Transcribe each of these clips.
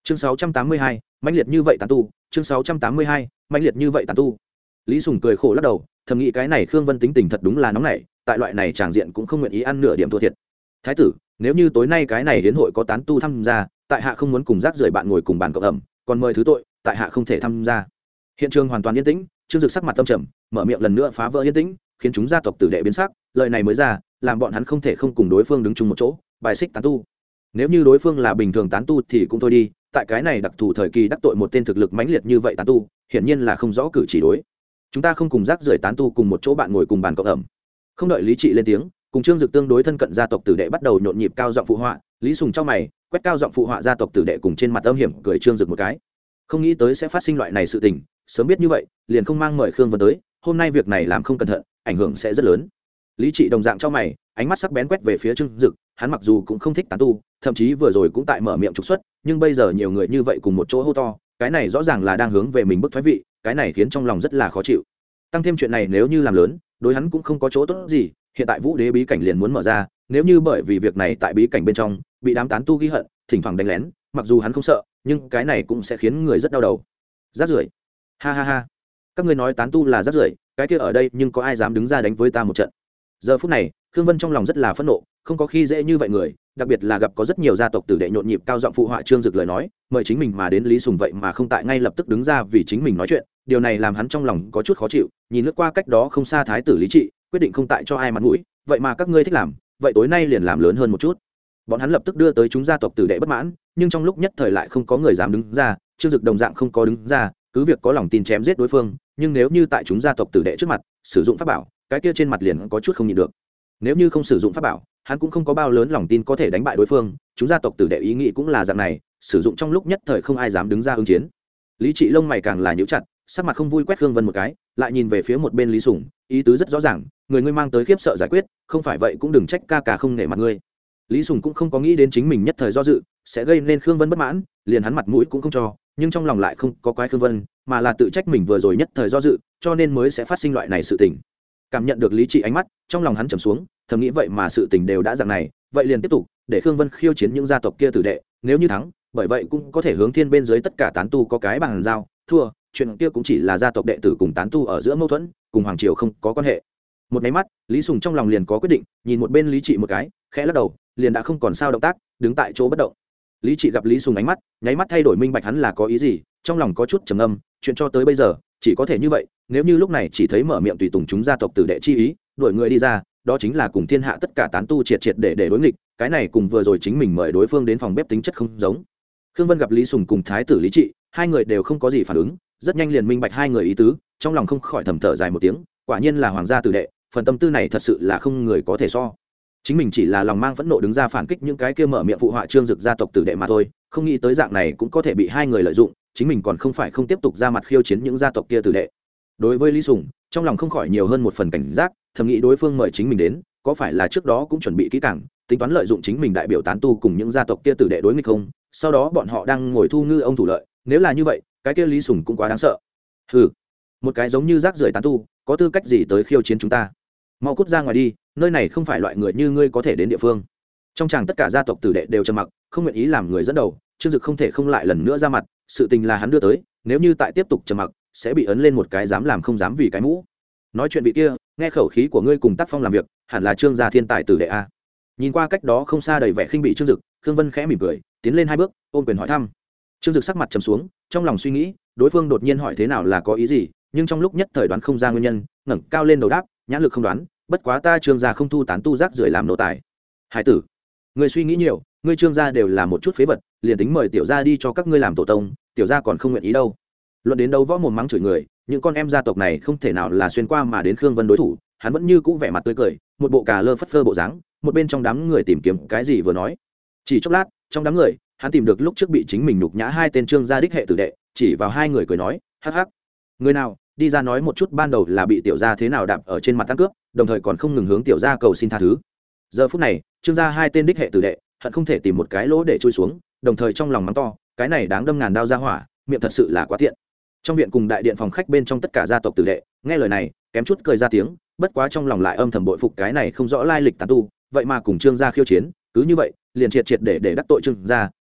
chương 682, mãnh liệt như vậy tán tu. chương 682, mãnh liệt như vậy tán tu. Lý Sùng cười khổ lắc đầu, thầm nghĩ cái này Khương Vân tính tình thật đúng là nóng nảy, tại loại này tràng diện cũng không nguyện ý ăn nửa điểm thua thiệt. Thái tử, nếu như tối nay cái này hiến hội có tán tu tham gia, tại hạ không muốn cùng rác rưởi bạn ngồi cùng bàn cộng ẩm, còn mời thứ tội, tại hạ không thể tham gia. Hiện trường hoàn toàn yên tĩnh, Trương Dực sắc mặt tâm trầm, mở miệng lần nữa phá vỡ yên tĩnh, khiến chúng gia tộc tử đệ biến sắc, lời này mới ra, làm bọn hắn không thể không cùng đối phương đứng chung một chỗ, bài xích tán tu. Nếu như đối phương là bình thường tán tu thì cũng thôi đi, tại cái này đặc thù thời kỳ đắc tội một tên thực lực mãnh liệt như vậy tán tu, hiển nhiên là không rõ cử chỉ đối. Chúng ta không cùng rác rưởi tán tu cùng một chỗ bạn ngồi cùng bàn cộng ẩm. Không đợi Lý Trị lên tiếng, cùng Trương Dực tương đối thân cận gia tộc tử đệ bắt đầu nhộn nhịp cao giọng phụ họa. Lý Sùng trong mày quét cao giọng phụ họa gia tộc tử đệ cùng trên mặt âm hiểm cười Trương Dực một cái. Không nghĩ tới sẽ phát sinh loại này sự tình, sớm biết như vậy liền không mang mời Khương Vân tới, hôm nay việc này làm không cẩn thận ảnh hưởng sẽ rất lớn. Lý Trị đồng dạng trong mày, ánh mắt sắc bén quét về phía Trương Dực, hắn mặc dù cũng không thích tán tu, thậm chí vừa rồi cũng tại mở miệng trục xuất, nhưng bây giờ nhiều người như vậy cùng một chỗ hô to, cái này rõ ràng là đang hướng về mình bức thoái vị, cái này khiến trong lòng rất là khó chịu. Tăng thêm chuyện này nếu như làm lớn, đối hắn cũng không có chỗ tốt gì, hiện tại Vũ Đế bí cảnh liền muốn mở ra, nếu như bởi vì việc này tại bí cảnh bên trong bị đám tán tu ghi hận, thỉnh thoảng đánh lén, mặc dù hắn không sợ, nhưng cái này cũng sẽ khiến người rất đau đầu. Rác rưởi. Ha ha ha. Các ngươi nói tán tu là rác rưởi, cái kia ở đây nhưng có ai dám đứng ra đánh với ta một trận. Giờ phút này, Khương Vân trong lòng rất là phẫn nộ, không có khi dễ như vậy người, đặc biệt là gặp có rất nhiều gia tộc tử đệ nhộn nhịp cao giọng phụ họa Trương Dực lời nói, mời chính mình mà đến Lý Sùng vậy mà không tại ngay lập tức đứng ra vì chính mình nói chuyện, điều này làm hắn trong lòng có chút khó chịu, nhìn lướt qua cách đó không xa thái tử Lý Trị, quyết định không tại cho ai mặt mũi, vậy mà các ngươi thích làm, vậy tối nay liền làm lớn hơn một chút. Bọn hắn lập tức đưa tới chúng gia tộc tử đệ bất mãn, nhưng trong lúc nhất thời lại không có người dám đứng ra, Trương Dực đồng dạng không có đứng ra, cứ việc có lòng tin chém giết đối phương, nhưng nếu như tại chúng gia tộc tử đệ trước mặt sử dụng pháp bảo, cái kia trên mặt liền có chút không nhịn được. Nếu như không sử dụng pháp bảo, hắn cũng không có bao lớn lòng tin có thể đánh bại đối phương, chúng gia tộc tử đệ ý nghĩ cũng là dạng này, sử dụng trong lúc nhất thời không ai dám đứng ra ứng chiến. Lý Trị lông mày càng là nhíu chặt, sắc mặt không vui quét Khương Vân một cái, lại nhìn về phía một bên Lý Sùng, ý tứ rất rõ ràng, người ngươi mang tới khiếp sợ giải quyết, không phải vậy cũng đừng trách ca ca không nể mặt ngươi. Lý Sùng cũng không có nghĩ đến chính mình nhất thời do dự sẽ gây nên Khương Vân bất mãn, liền hắn mặt mũi cũng không cho, nhưng trong lòng lại không có quái Khương Vân, mà là tự trách mình vừa rồi nhất thời do dự, cho nên mới sẽ phát sinh loại này sự tình. Cảm nhận được Lý Trị ánh mắt, trong lòng hắn trầm xuống, thầm nghĩ vậy mà sự tình đều đã dạng này, vậy liền tiếp tục để Khương Vân khiêu chiến những gia tộc kia tử đệ, nếu như thắng, bởi vậy cũng có thể hướng thiên bên dưới tất cả tán tu có cái bằng giao, thua, chuyện kia cũng chỉ là gia tộc đệ tử cùng tán tu ở giữa mâu thuẫn, cùng hoàng triều không có quan hệ. Một cái mắt, Lý Sùng trong lòng liền có quyết định, nhìn một bên Lý Trị một cái, khẽ lắc đầu, liền đã không còn sao động tác, đứng tại chỗ bất động. Lý Trị gặp Lý Sùng ánh mắt, nháy mắt thay đổi minh bạch hắn là có ý gì, trong lòng có chút trầm ngâm, chuyện cho tới bây giờ chỉ có thể như vậy, nếu như lúc này chỉ thấy mở miệng tùy tùng chúng gia tộc tử đệ chi ý, đuổi người đi ra, đó chính là cùng thiên hạ tất cả tán tu triệt triệt để đối nghịch, cái này cùng vừa rồi chính mình mời đối phương đến phòng bếp tính chất không giống. Khương Vân gặp Lý Sùng cùng thái tử Lý Trị, hai người đều không có gì phản ứng, rất nhanh liền minh bạch hai người ý tứ, trong lòng không khỏi thầm thở dài một tiếng, quả nhiên là hoàng gia tử đệ, phần tâm tư này thật sự là không người có thể so. Chính mình chỉ là lòng mang phẫn nộ đứng ra phản kích những cái kia mở miệng phụ họa Trương Dực gia tộc tử đệ mà thôi, không nghĩ tới dạng này cũng có thể bị hai người lợi dụng, chính mình còn không phải không tiếp tục ra mặt khiêu chiến những gia tộc kia tử đệ. Đối với Lý Sùng, trong lòng không khỏi nhiều hơn một phần cảnh giác, thầm nghĩ đối phương mời chính mình đến, có phải là trước đó cũng chuẩn bị kỹ càng, tính toán lợi dụng chính mình đại biểu tán tu cùng những gia tộc kia tử đệ đối nghịch không, sau đó bọn họ đang ngồi thu ngư ông thủ lợi, nếu là như vậy, cái kia Lý Sùng cũng quá đáng sợ. Hừ, một cái giống như rác rưởi tán tu, có tư cách gì tới khiêu chiến chúng ta? Mau cút ra ngoài đi, nơi này không phải loại người như ngươi có thể đến địa phương. Trong chàng tất cả gia tộc tử đệ đều trầm mặc, không nguyện ý làm người dẫn đầu, Trương Dực không thể không lại lần nữa ra mặt, sự tình là hắn đưa tới, nếu như tại tiếp tục trầm mặc, sẽ bị ấn lên một cái dám làm không dám vì cái mũ. Nói chuyện vị kia, nghe khẩu khí của ngươi cùng tác phong làm việc, hẳn là Trương gia thiên tài tử đệ a. Nhìn qua cách đó không xa đầy vẻ khinh bị Trương Dực, Khương Vân khẽ mỉm cười, tiến lên hai bước, ôm quyền hỏi thăm. Trương Dực sắc mặt trầm xuống, trong lòng suy nghĩ, đối phương đột nhiên hỏi thế nào là có ý gì, nhưng trong lúc nhất thời đoán không ra nguyên nhân, ngẩng cao lên đầu đáp, nhãn lực không đoán, bất quá ta Trương gia không thu tán tu rác rưởi làm nô tài. Hải tử, ngươi suy nghĩ nhiều, ngươi Trương gia đều là một chút phế vật, liền tính mời tiểu gia đi cho các ngươi làm tổ tông, tiểu gia còn không nguyện ý đâu. Luận đến đâu võ mồm mắng chửi người, những con em gia tộc này không thể nào là xuyên qua mà đến Khương Vân đối thủ, hắn vẫn như cũ vẻ mặt tươi cười, một bộ cà lơ phất phơ bộ dáng, một bên trong đám người tìm kiếm cái gì vừa nói. Chỉ chốc lát, trong đám người, hắn tìm được lúc trước bị chính mình nhục nhã hai tên Trương gia đích hệ tử đệ, chỉ vào hai người cười nói, hắc hắc, người nào đi ra nói một chút ban đầu là bị tiểu gia thế nào đạp ở trên mặt ăn cướp, đồng thời còn không ngừng hướng tiểu gia cầu xin tha thứ. Giờ phút này, Trương gia hai tên đích hệ tử đệ, hận không thể tìm một cái lỗ để chui xuống, đồng thời trong lòng mắng to, cái này đáng đâm ngàn đao ra hỏa, miệng thật sự là quá tiện. Trong viện cùng đại điện phòng khách bên trong tất cả gia tộc tử đệ, nghe lời này, kém chút cười ra tiếng, bất quá trong lòng lại âm thầm bội phục cái này không rõ lai lịch tán tu, vậy mà cùng Trương gia khiêu chiến, cứ như vậy, liền triệt triệt để đắc tội Trương gia,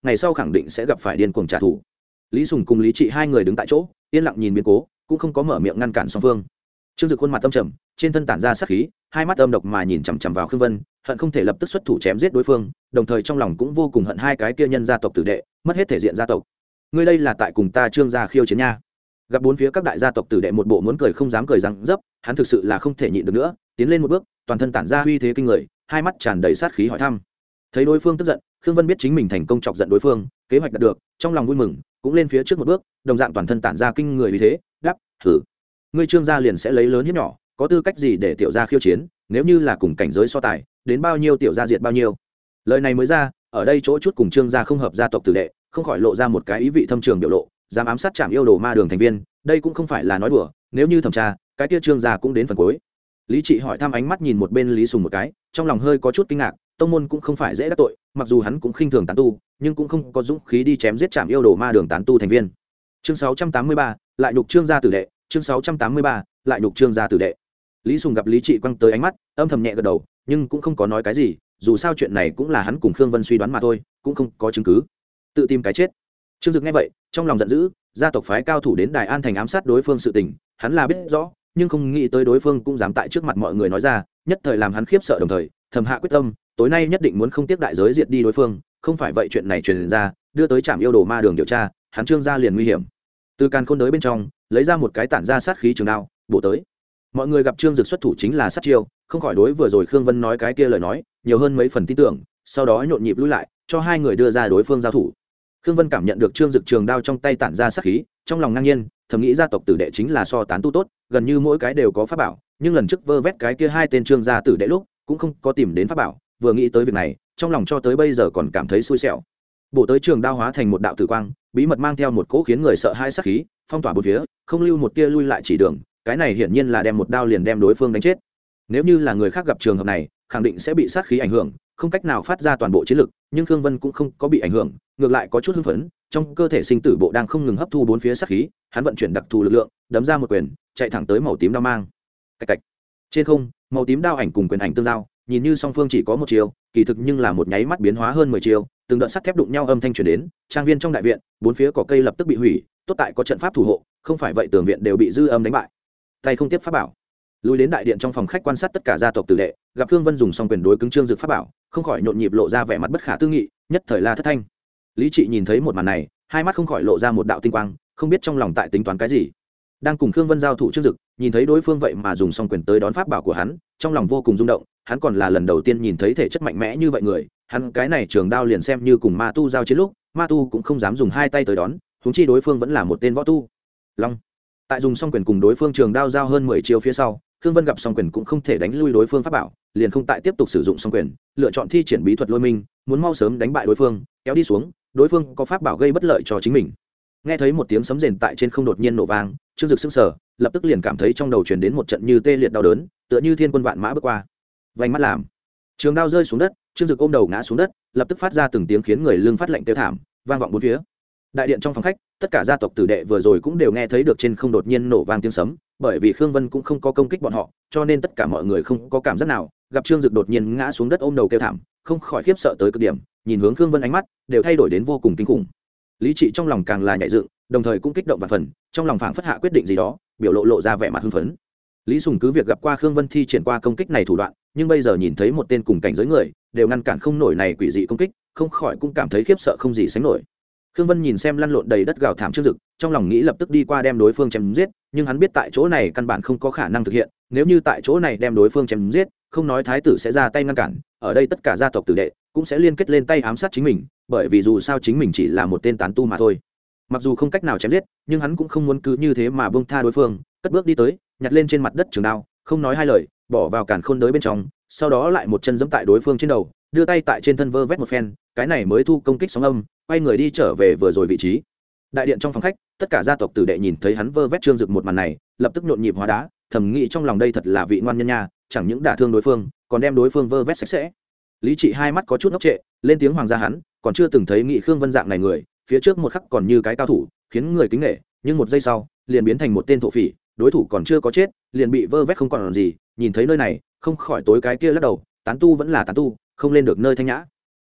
ngày sau khẳng định sẽ gặp phải điên cuồng trả thù. Lý Sùng cùng Lý Trị hai người đứng tại chỗ yên lặng nhìn biến cố, cũng không có mở miệng ngăn cản song phương. Trương Dực khuôn mặt âm trầm, trên thân tản ra sát khí, hai mắt âm độc mà nhìn chằm chằm vào Khương Vân, hận không thể lập tức xuất thủ chém giết đối phương, đồng thời trong lòng cũng vô cùng hận hai cái kia nhân gia tộc tử đệ, mất hết thể diện gia tộc. Ngươi đây là tại cùng ta Trương gia khiêu chiến nha. Gặp bốn phía các đại gia tộc tử đệ một bộ muốn cười không dám cười răng dấp, hắn thực sự là không thể nhịn được nữa, tiến lên một bước, toàn thân tản ra uy thế kinh người, hai mắt tràn đầy sát khí hỏi thăm. Thấy đối phương tức giận, Khương Vân biết chính mình thành công chọc giận đối phương, kế hoạch đạt được, trong lòng vui mừng, cũng lên phía trước một bước, đồng dạng toàn thân tản ra kinh người uy thế, đáp: "Thử, ngươi Trương gia liền sẽ lấy lớn hiếp nhỏ, có tư cách gì để tiểu gia khiêu chiến, nếu như là cùng cảnh giới so tài, đến bao nhiêu tiểu gia diệt bao nhiêu." Lời này mới ra, ở đây chỗ chút cùng Trương gia không hợp gia tộc tử đệ, không khỏi lộ ra một cái ý vị thâm trường biểu lộ, dám ám sát Trảm Yêu Đồ Ma Đường thành viên, đây cũng không phải là nói đùa, nếu như thẩm tra, cái kia Trương gia cũng đến phần cuối. Lý Trị hỏi thăm ánh mắt nhìn một bên Lý Sùng một cái, trong lòng hơi có chút kinh ngạc, tông môn cũng không phải dễ đắc tội, mặc dù hắn cũng khinh thường tán tu, nhưng cũng không có dũng khí đi chém giết Trảm Yêu Đồ Ma Đường tán tu thành viên. Chương 683, lại nhục Trương gia tử đệ, chương 683, lại nhục Trương gia tử đệ. Lý Sùng gặp Lý Trị quăng tới ánh mắt, âm thầm nhẹ gật đầu, nhưng cũng không có nói cái gì, dù sao chuyện này cũng là hắn cùng Khương Vân suy đoán mà thôi, cũng không có chứng cứ. Tự tìm cái chết. Trương Dực nghe vậy, trong lòng giận dữ, gia tộc phái cao thủ đến Đài An thành ám sát đối phương sự tình, hắn là biết rõ, nhưng không nghĩ tới đối phương cũng dám tại trước mặt mọi người nói ra, nhất thời làm hắn khiếp sợ, đồng thời thầm hạ quyết tâm, tối nay nhất định muốn không tiếc đại giới diệt đi đối phương, không phải vậy chuyện này truyền ra, đưa tới Trảm Yêu Đồ Ma Đường điều tra, hắn Trương gia liền nguy hiểm. Từ càn khôn đới bên trong, lấy ra một cái tản ra sát khí trường đao, bổ tới. Mọi người gặp Trương Dực xuất thủ chính là sát chiêu, không khỏi đối vừa rồi Khương Vân nói cái kia lời nói, nhiều hơn mấy phần tin tưởng, sau đó nhộn nhịp lui lại, cho hai người đưa ra đối phương giao thủ. Khương Vân cảm nhận được Trương Dực trường đao trong tay tản ra sát khí, trong lòng ngang nhiên, thầm nghĩ gia tộc tử đệ chính là so tán tu tốt, gần như mỗi cái đều có pháp bảo, nhưng lần trước vơ vét cái kia hai tên Trương gia tử đệ lúc, cũng không có tìm đến pháp bảo, vừa nghĩ tới việc này, trong lòng cho tới bây giờ còn cảm thấy xui xẻo. Bổ tới trường đao hóa thành một đạo tử quang, bí mật mang theo một cỗ khiến người sợ hãi sát khí, phong tỏa bốn phía, không lưu một tia lui lại chỉ đường, cái này hiển nhiên là đem một đao liền đem đối phương đánh chết. Nếu như là người khác gặp trường hợp này, khẳng định sẽ bị sát khí ảnh hưởng, không cách nào phát ra toàn bộ chiến lực, nhưng Khương Vân cũng không có bị ảnh hưởng, ngược lại có chút hưng phấn, trong cơ thể sinh tử bộ đang không ngừng hấp thu bốn phía sát khí, hắn vận chuyển đặc thù lực lượng, đấm ra một quyền, chạy thẳng tới màu tím đao mang. Cạch cạch. Trên không, màu tím đao ảnh cùng quyền ảnh tương giao, nhìn như song phương chỉ có một chiều, kỳ thực nhưng là một nháy mắt biến hóa hơn 10 chiều, từng đợt sắt thép đụng nhau âm thanh truyền đến, trang viên trong đại viện, bốn phía cỏ cây lập tức bị hủy, tốt tại có trận pháp thủ hộ, không phải vậy tường viện đều bị dư âm đánh bại. Tay không tiếp pháp bảo, lùi đến đại điện trong phòng khách quan sát tất cả gia tộc tử đệ, gặp Khương Vân dùng song quyền đối cứng Trương Dực pháp bảo, không khỏi nhộn nhịp lộ ra vẻ mặt bất khả tư nghị, nhất thời la thất thanh. Lý Trị nhìn thấy một màn này, hai mắt không khỏi lộ ra một đạo tinh quang, không biết trong lòng tại tính toán cái gì. Đang cùng Khương Vân giao thủ Trương Dực, nhìn thấy đối phương vậy mà dùng song quyền tới đón pháp bảo của hắn, trong lòng vô cùng rung động, hắn còn là lần đầu tiên nhìn thấy thể chất mạnh mẽ như vậy người, hắn cái này trường đao liền xem như cùng ma tu giao chiến lúc, ma tu cũng không dám dùng hai tay tới đón, huống chi đối phương vẫn là một tên võ tu. Long. Tại dùng song quyền cùng đối phương trường đao giao hơn 10 chiêu phía sau, Khương Vân gặp song quyền cũng không thể đánh lui đối phương pháp bảo, liền không tại tiếp tục sử dụng song quyền, lựa chọn thi triển bí thuật lôi minh, muốn mau sớm đánh bại đối phương, kéo đi xuống, đối phương có pháp bảo gây bất lợi cho chính mình. Nghe thấy một tiếng sấm rền tại trên không đột nhiên nổ vang, Trương Dực sững sờ, lập tức liền cảm thấy trong đầu truyền đến một trận như tê liệt đau đớn, tựa như thiên quân vạn mã bước qua. Vành mắt làm, trường đao rơi xuống đất, Trương Dực ôm đầu ngã xuống đất, lập tức phát ra từng tiếng khiến người lưng phát lạnh kêu thảm, vang vọng bốn phía. Đại điện trong phòng khách, tất cả gia tộc tử đệ vừa rồi cũng đều nghe thấy được trên không đột nhiên nổ vang tiếng sấm, bởi vì Khương Vân cũng không có công kích bọn họ, cho nên tất cả mọi người không có cảm giác nào, gặp Trương Dực đột nhiên ngã xuống đất ôm đầu kêu thảm, không khỏi khiếp sợ tới cực điểm, nhìn hướng Khương Vân ánh mắt đều thay đổi đến vô cùng kinh khủng. Lý Trị trong lòng càng là nhảy dựng, đồng thời cũng kích động vạn phần, trong lòng phảng phất hạ quyết định gì đó, biểu lộ ra vẻ mặt hưng phấn. Lý Sùng cứ việc gặp qua Khương Vân thi triển qua công kích này thủ đoạn, nhưng bây giờ nhìn thấy một tên cùng cảnh giới người, đều ngăn cản không nổi này quỷ dị công kích, không khỏi cũng cảm thấy khiếp sợ không gì sánh nổi. Khương Vân nhìn xem lăn lộn đầy đất gào thảm Trương Dực, trong lòng nghĩ lập tức đi qua đem đối phương chém giết, nhưng hắn biết tại chỗ này căn bản không có khả năng thực hiện, nếu như tại chỗ này đem đối phương chém giết, không nói thái tử sẽ ra tay ngăn cản, ở đây tất cả gia tộc tử đệ cũng sẽ liên kết lên tay ám sát chính mình, bởi vì dù sao chính mình chỉ là một tên tán tu mà thôi. Mặc dù không cách nào chém giết, nhưng hắn cũng không muốn cứ như thế mà buông tha đối phương, cất bước đi tới, nhặt lên trên mặt đất trường đao, không nói hai lời, bỏ vào càn khôn đới bên trong, sau đó lại một chân giẫm tại đối phương trên đầu, đưa tay tại trên thân vơ vét một phen, cái này mới thu công kích sóng âm, quay người đi trở về vừa rồi vị trí. Đại điện trong phòng khách, tất cả gia tộc tử đệ nhìn thấy hắn vơ vét Trương Dực một màn này, lập tức nhộn nhịp hóa đá, thầm nghĩ trong lòng đây thật là vị ngoan nhân nha, chẳng những đả thương đối phương, còn đem đối phương vơ vét sạch sẽ. Lý Trị hai mắt có chút ngốc trệ, lên tiếng hoàng gia hắn, còn chưa từng thấy Nghị Khương Vân dạng này người, phía trước một khắc còn như cái cao thủ, khiến người kính nể, nhưng một giây sau, liền biến thành một tên thổ phỉ, đối thủ còn chưa có chết, liền bị vơ vét không còn gì, nhìn thấy nơi này, không khỏi tối cái kia lắc đầu, tán tu vẫn là tán tu, không lên được nơi thanh nhã.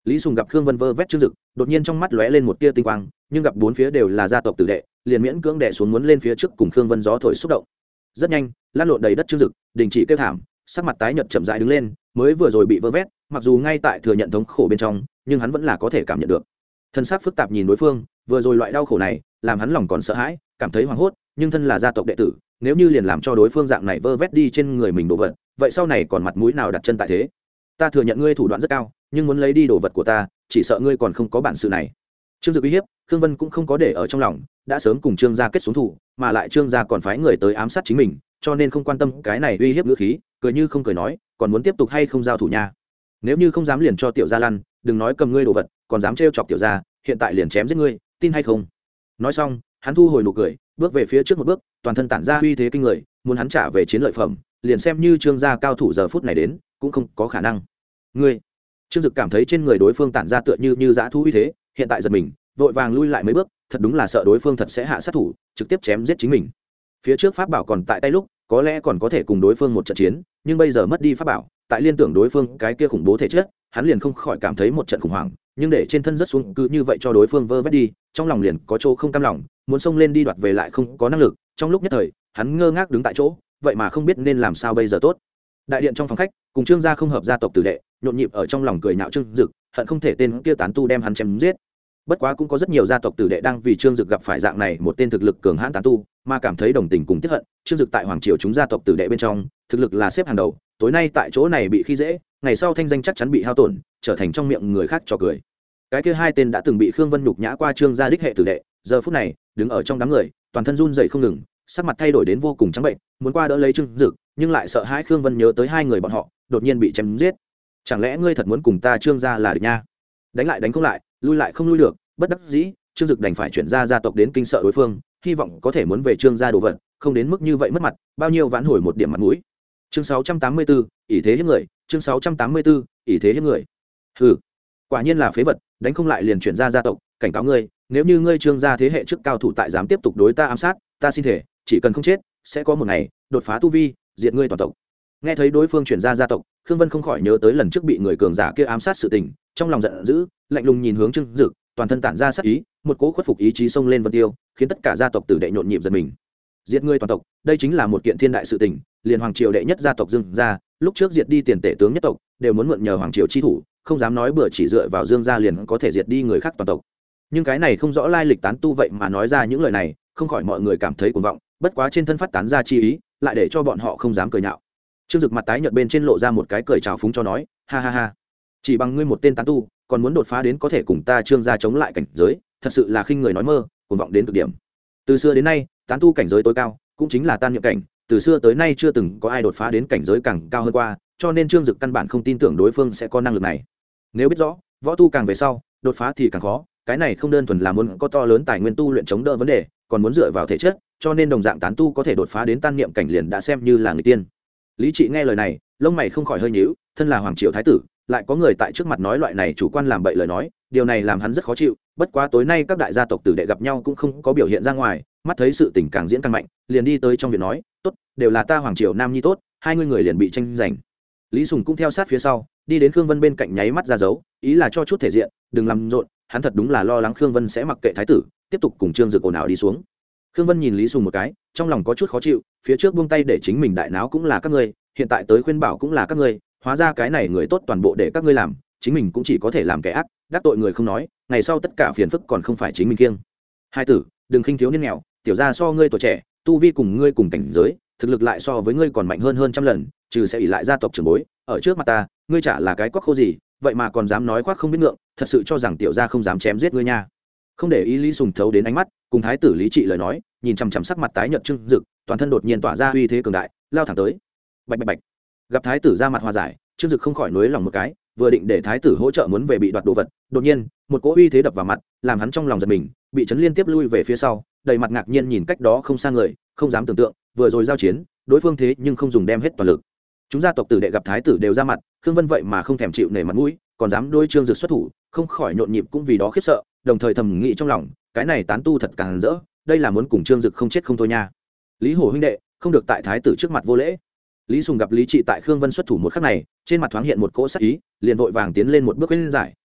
Lý Sùng gặp Khương Vân vơ vét Trương Dực, đột nhiên trong mắt lóe lên một tia tinh quang, nhưng gặp bốn phía đều là gia tộc tử đệ, liền miễn cưỡng đè xuống muốn lên phía trước cùng Khương Vân gió thổi xúc động. Rất nhanh, lan lộn đầy đất Trương Dực, đình chỉ kêu thảm, sắc mặt tái nhợt chậm rãi đứng lên, mới vừa rồi bị vơ vét, mặc dù ngay tại thừa nhận thống khổ bên trong, nhưng hắn vẫn là có thể cảm nhận được. Thân xác phức tạp nhìn đối phương, vừa rồi loại đau khổ này, làm hắn lòng còn sợ hãi, cảm thấy hoảng hốt, nhưng thân là gia tộc đệ tử, nếu như liền làm cho đối phương dạng này vơ vét đi trên người mình đồ vật, vậy sau này còn mặt mũi nào đặt chân tại thế? Ta thừa nhận ngươi thủ đoạn rất cao, nhưng muốn lấy đi đồ vật của ta, chỉ sợ ngươi còn không có bản sự này. Trương Dực uy hiếp, Khương Vân cũng không có để ở trong lòng, đã sớm cùng Trương gia kết xuống thủ, mà lại Trương gia còn phái người tới ám sát chính mình, cho nên không quan tâm cái này uy hiếp ngữ khí, cười như không cười nói, còn muốn tiếp tục hay không giao thủ nha? Nếu như không dám liền cho tiểu gia lăn, đừng nói cầm ngươi đồ vật, còn dám trêu chọc tiểu gia, hiện tại liền chém giết ngươi, tin hay không? Nói xong, hắn thu hồi nụ cười, bước về phía trước một bước, toàn thân tản ra uy thế kinh người, muốn hắn trả về chiến lợi phẩm, liền xem như Trương gia cao thủ giờ phút này đến, cũng không có khả năng. Ngươi, Trương Dực cảm thấy trên người đối phương tản ra tựa như dã thú uy thế, hiện tại giật mình, vội vàng lui lại mấy bước, thật đúng là sợ đối phương thật sẽ hạ sát thủ, trực tiếp chém giết chính mình. Phía trước pháp bảo còn tại tay lúc, có lẽ còn có thể cùng đối phương một trận chiến, nhưng bây giờ mất đi pháp bảo, tại liên tưởng đối phương cái kia khủng bố thể chất, hắn liền không khỏi cảm thấy một trận khủng hoảng, nhưng để trên thân rất xuống cứ như vậy cho đối phương vơ vét đi, trong lòng liền có chỗ không cam lòng, muốn xông lên đi đoạt về lại không có năng lực, trong lúc nhất thời, hắn ngơ ngác đứng tại chỗ, vậy mà không biết nên làm sao bây giờ tốt. Đại điện trong phòng khách, cùng Trương gia không hợp gia tộc tử đệ, nhộn nhịp ở trong lòng cười nhạo Trương Dực, hận không thể tên kia tán tu đem hắn chém giết. Bất quá cũng có rất nhiều gia tộc tử đệ đang vì Trương Dực gặp phải dạng này một tên thực lực cường hãn tán tu, mà cảm thấy đồng tình cùng tiếc hận. Trương Dực tại hoàng triều chúng gia tộc tử đệ bên trong, thực lực là xếp hàng đầu, tối nay tại chỗ này bị khi dễ, ngày sau thanh danh chắc chắn bị hao tổn, trở thành trong miệng người khác trò cười. Cái kia hai tên đã từng bị Khương Vân nhục nhã qua Trương gia đích hệ tử đệ, giờ phút này, đứng ở trong đám người, toàn thân run rẩy không ngừng, sắc mặt thay đổi đến vô cùng trắng bệnh, muốn qua đỡ lấy Trương Dực, nhưng lại sợ hãi Khương Vân nhớ tới hai người bọn họ, đột nhiên bị chém giết. Chẳng lẽ ngươi thật muốn cùng ta Trương gia là địch nha? Đánh lại đánh không lại, lui lại không lui được, bất đắc dĩ, Trương Dực đành phải chuyển ra gia tộc đến kinh sợ đối phương, hy vọng có thể muốn về Trương gia đồ vật, không đến mức như vậy mất mặt, bao nhiêu vãn hồi một điểm mặt mũi. Chương 684, ỷ thế hiếp người, chương 684, ỷ thế hiếp người. Hừ, quả nhiên là phế vật, đánh không lại liền chuyển ra gia tộc, cảnh cáo ngươi, nếu như ngươi Trương gia thế hệ trước cao thủ tại dám tiếp tục đối ta ám sát, ta xin thể, chỉ cần không chết, sẽ có một ngày đột phá tu vi, diệt ngươi toàn tộc. Nghe thấy đối phương chuyển ra gia tộc, Khương Vân không khỏi nhớ tới lần trước bị người cường giả kia ám sát sự tình, trong lòng giận dữ, lạnh lùng nhìn hướng Trương Dực, toàn thân tản ra sát ý, một cỗ khuất phục ý chí xông lên vân tiêu, khiến tất cả gia tộc tử đệ nhộn nhịp giật mình. Diệt ngươi toàn tộc, đây chính là một kiện thiên đại sự tình, liền hoàng triều đệ nhất gia tộc Dương gia, lúc trước diệt đi tiền tể tướng nhất tộc, đều muốn mượn nhờ hoàng triều chi thủ, không dám nói bừa chỉ dựa vào Dương gia liền có thể diệt đi người khác toàn tộc. Nhưng cái này không rõ lai lịch tán tu vậy mà nói ra những lời này, không khỏi mọi người cảm thấy cuồng vọng, bất quá trên thân phát tán ra chi ý, lại để cho bọn họ không dám cười nhạo. Trương Dực mặt tái nhợt bên trên lộ ra một cái cười trào phúng cho nói, ha ha ha, chỉ bằng ngươi một tên tán tu, còn muốn đột phá đến có thể cùng ta Trương gia chống lại cảnh giới, thật sự là khinh người nói mơ, cuồng vọng đến cực điểm. Từ xưa đến nay, tán tu cảnh giới tối cao cũng chính là tan niệm cảnh, từ xưa tới nay chưa từng có ai đột phá đến cảnh giới càng cao hơn qua, cho nên Trương Dực căn bản không tin tưởng đối phương sẽ có năng lực này. Nếu biết rõ, võ tu càng về sau, đột phá thì càng khó, cái này không đơn thuần là muốn có to lớn tài nguyên tu luyện chống đỡ vấn đề, còn muốn dựa vào thể chất, cho nên đồng dạng tán tu có thể đột phá đến tan niệm cảnh liền đã xem như là người tiên. Lý Trị nghe lời này, lông mày không khỏi hơi nhíu, thân là hoàng triều thái tử, lại có người tại trước mặt nói loại này chủ quan làm bậy lời nói, điều này làm hắn rất khó chịu. Bất quá tối nay các đại gia tộc tử đệ gặp nhau cũng không có biểu hiện ra ngoài, mắt thấy sự tình càng diễn càng mạnh, liền đi tới trong viện nói, tốt, đều là ta hoàng triều nam nhi tốt, hai người liền bị tranh giành. Lý Sùng cũng theo sát phía sau, đi đến Khương Vân bên cạnh nháy mắt ra dấu, ý là cho chút thể diện, đừng làm rộn. Hắn thật đúng là lo lắng Khương Vân sẽ mặc kệ thái tử, tiếp tục cùng Trương Dực ồn ào đi xuống. Khương Vân nhìn Lý Sùng một cái, trong lòng có chút khó chịu, phía trước buông tay để chính mình đại náo cũng là các ngươi, hiện tại tới khuyên bảo cũng là các ngươi, hóa ra cái này người tốt toàn bộ để các ngươi làm, chính mình cũng chỉ có thể làm kẻ ác, đắc tội người không nói, ngày sau tất cả phiền phức còn không phải chính mình kiêng. Hai tử, đừng khinh thiếu niên nghèo, tiểu gia so ngươi tuổi trẻ, tu vi cùng ngươi cùng cảnh giới, thực lực lại so với ngươi còn mạnh hơn trăm lần, trừ sẽ ỷ lại gia tộc trưởng bối, ở trước mặt ta, ngươi chả là cái quắc khô gì, vậy mà còn dám nói khoác không biết ngượng, thật sự cho rằng tiểu gia không dám chém giết ngươi nha. Không để ý Lý Sùng thấu đến ánh mắt, cùng thái tử Lý Trị lời nói, nhìn chằm chằm sắc mặt tái nhợt Trương Dực, toàn thân đột nhiên tỏa ra uy thế cường đại, lao thẳng tới. Bạch bạch bạch. Gặp thái tử ra mặt hòa giải, Trương Dực không khỏi nuối lòng một cái, vừa định để thái tử hỗ trợ muốn về bị đoạt đồ vật, đột nhiên, một cỗ uy thế đập vào mặt, làm hắn trong lòng giật mình, bị chấn liên tiếp lui về phía sau, đầy mặt ngạc nhiên nhìn cách đó không xa người, không dám tưởng tượng, vừa rồi giao chiến, đối phương thế nhưng không dùng đem hết toàn lực. Chúng gia tộc tử đệ gặp thái tử đều ra mặt, Khương Vân vậy mà không thèm chịu nể mặt mũi, còn dám đối Trương Dực xuất thủ, không khỏi nhộn nhịp cũng vì đó khiếp sợ, đồng thời thầm nghĩ trong lòng, cái này tán tu thật càng rỡ, đây là muốn cùng Trương Dực không chết không thôi nha. Lý Hổ huynh đệ, không được tại thái tử trước mặt vô lễ. Lý Sùng gặp Lý Trị tại Khương Vân xuất thủ một khắc này, trên mặt thoáng hiện một cỗ sắc ý, liền vội vàng tiến lên một bước khuyên giải,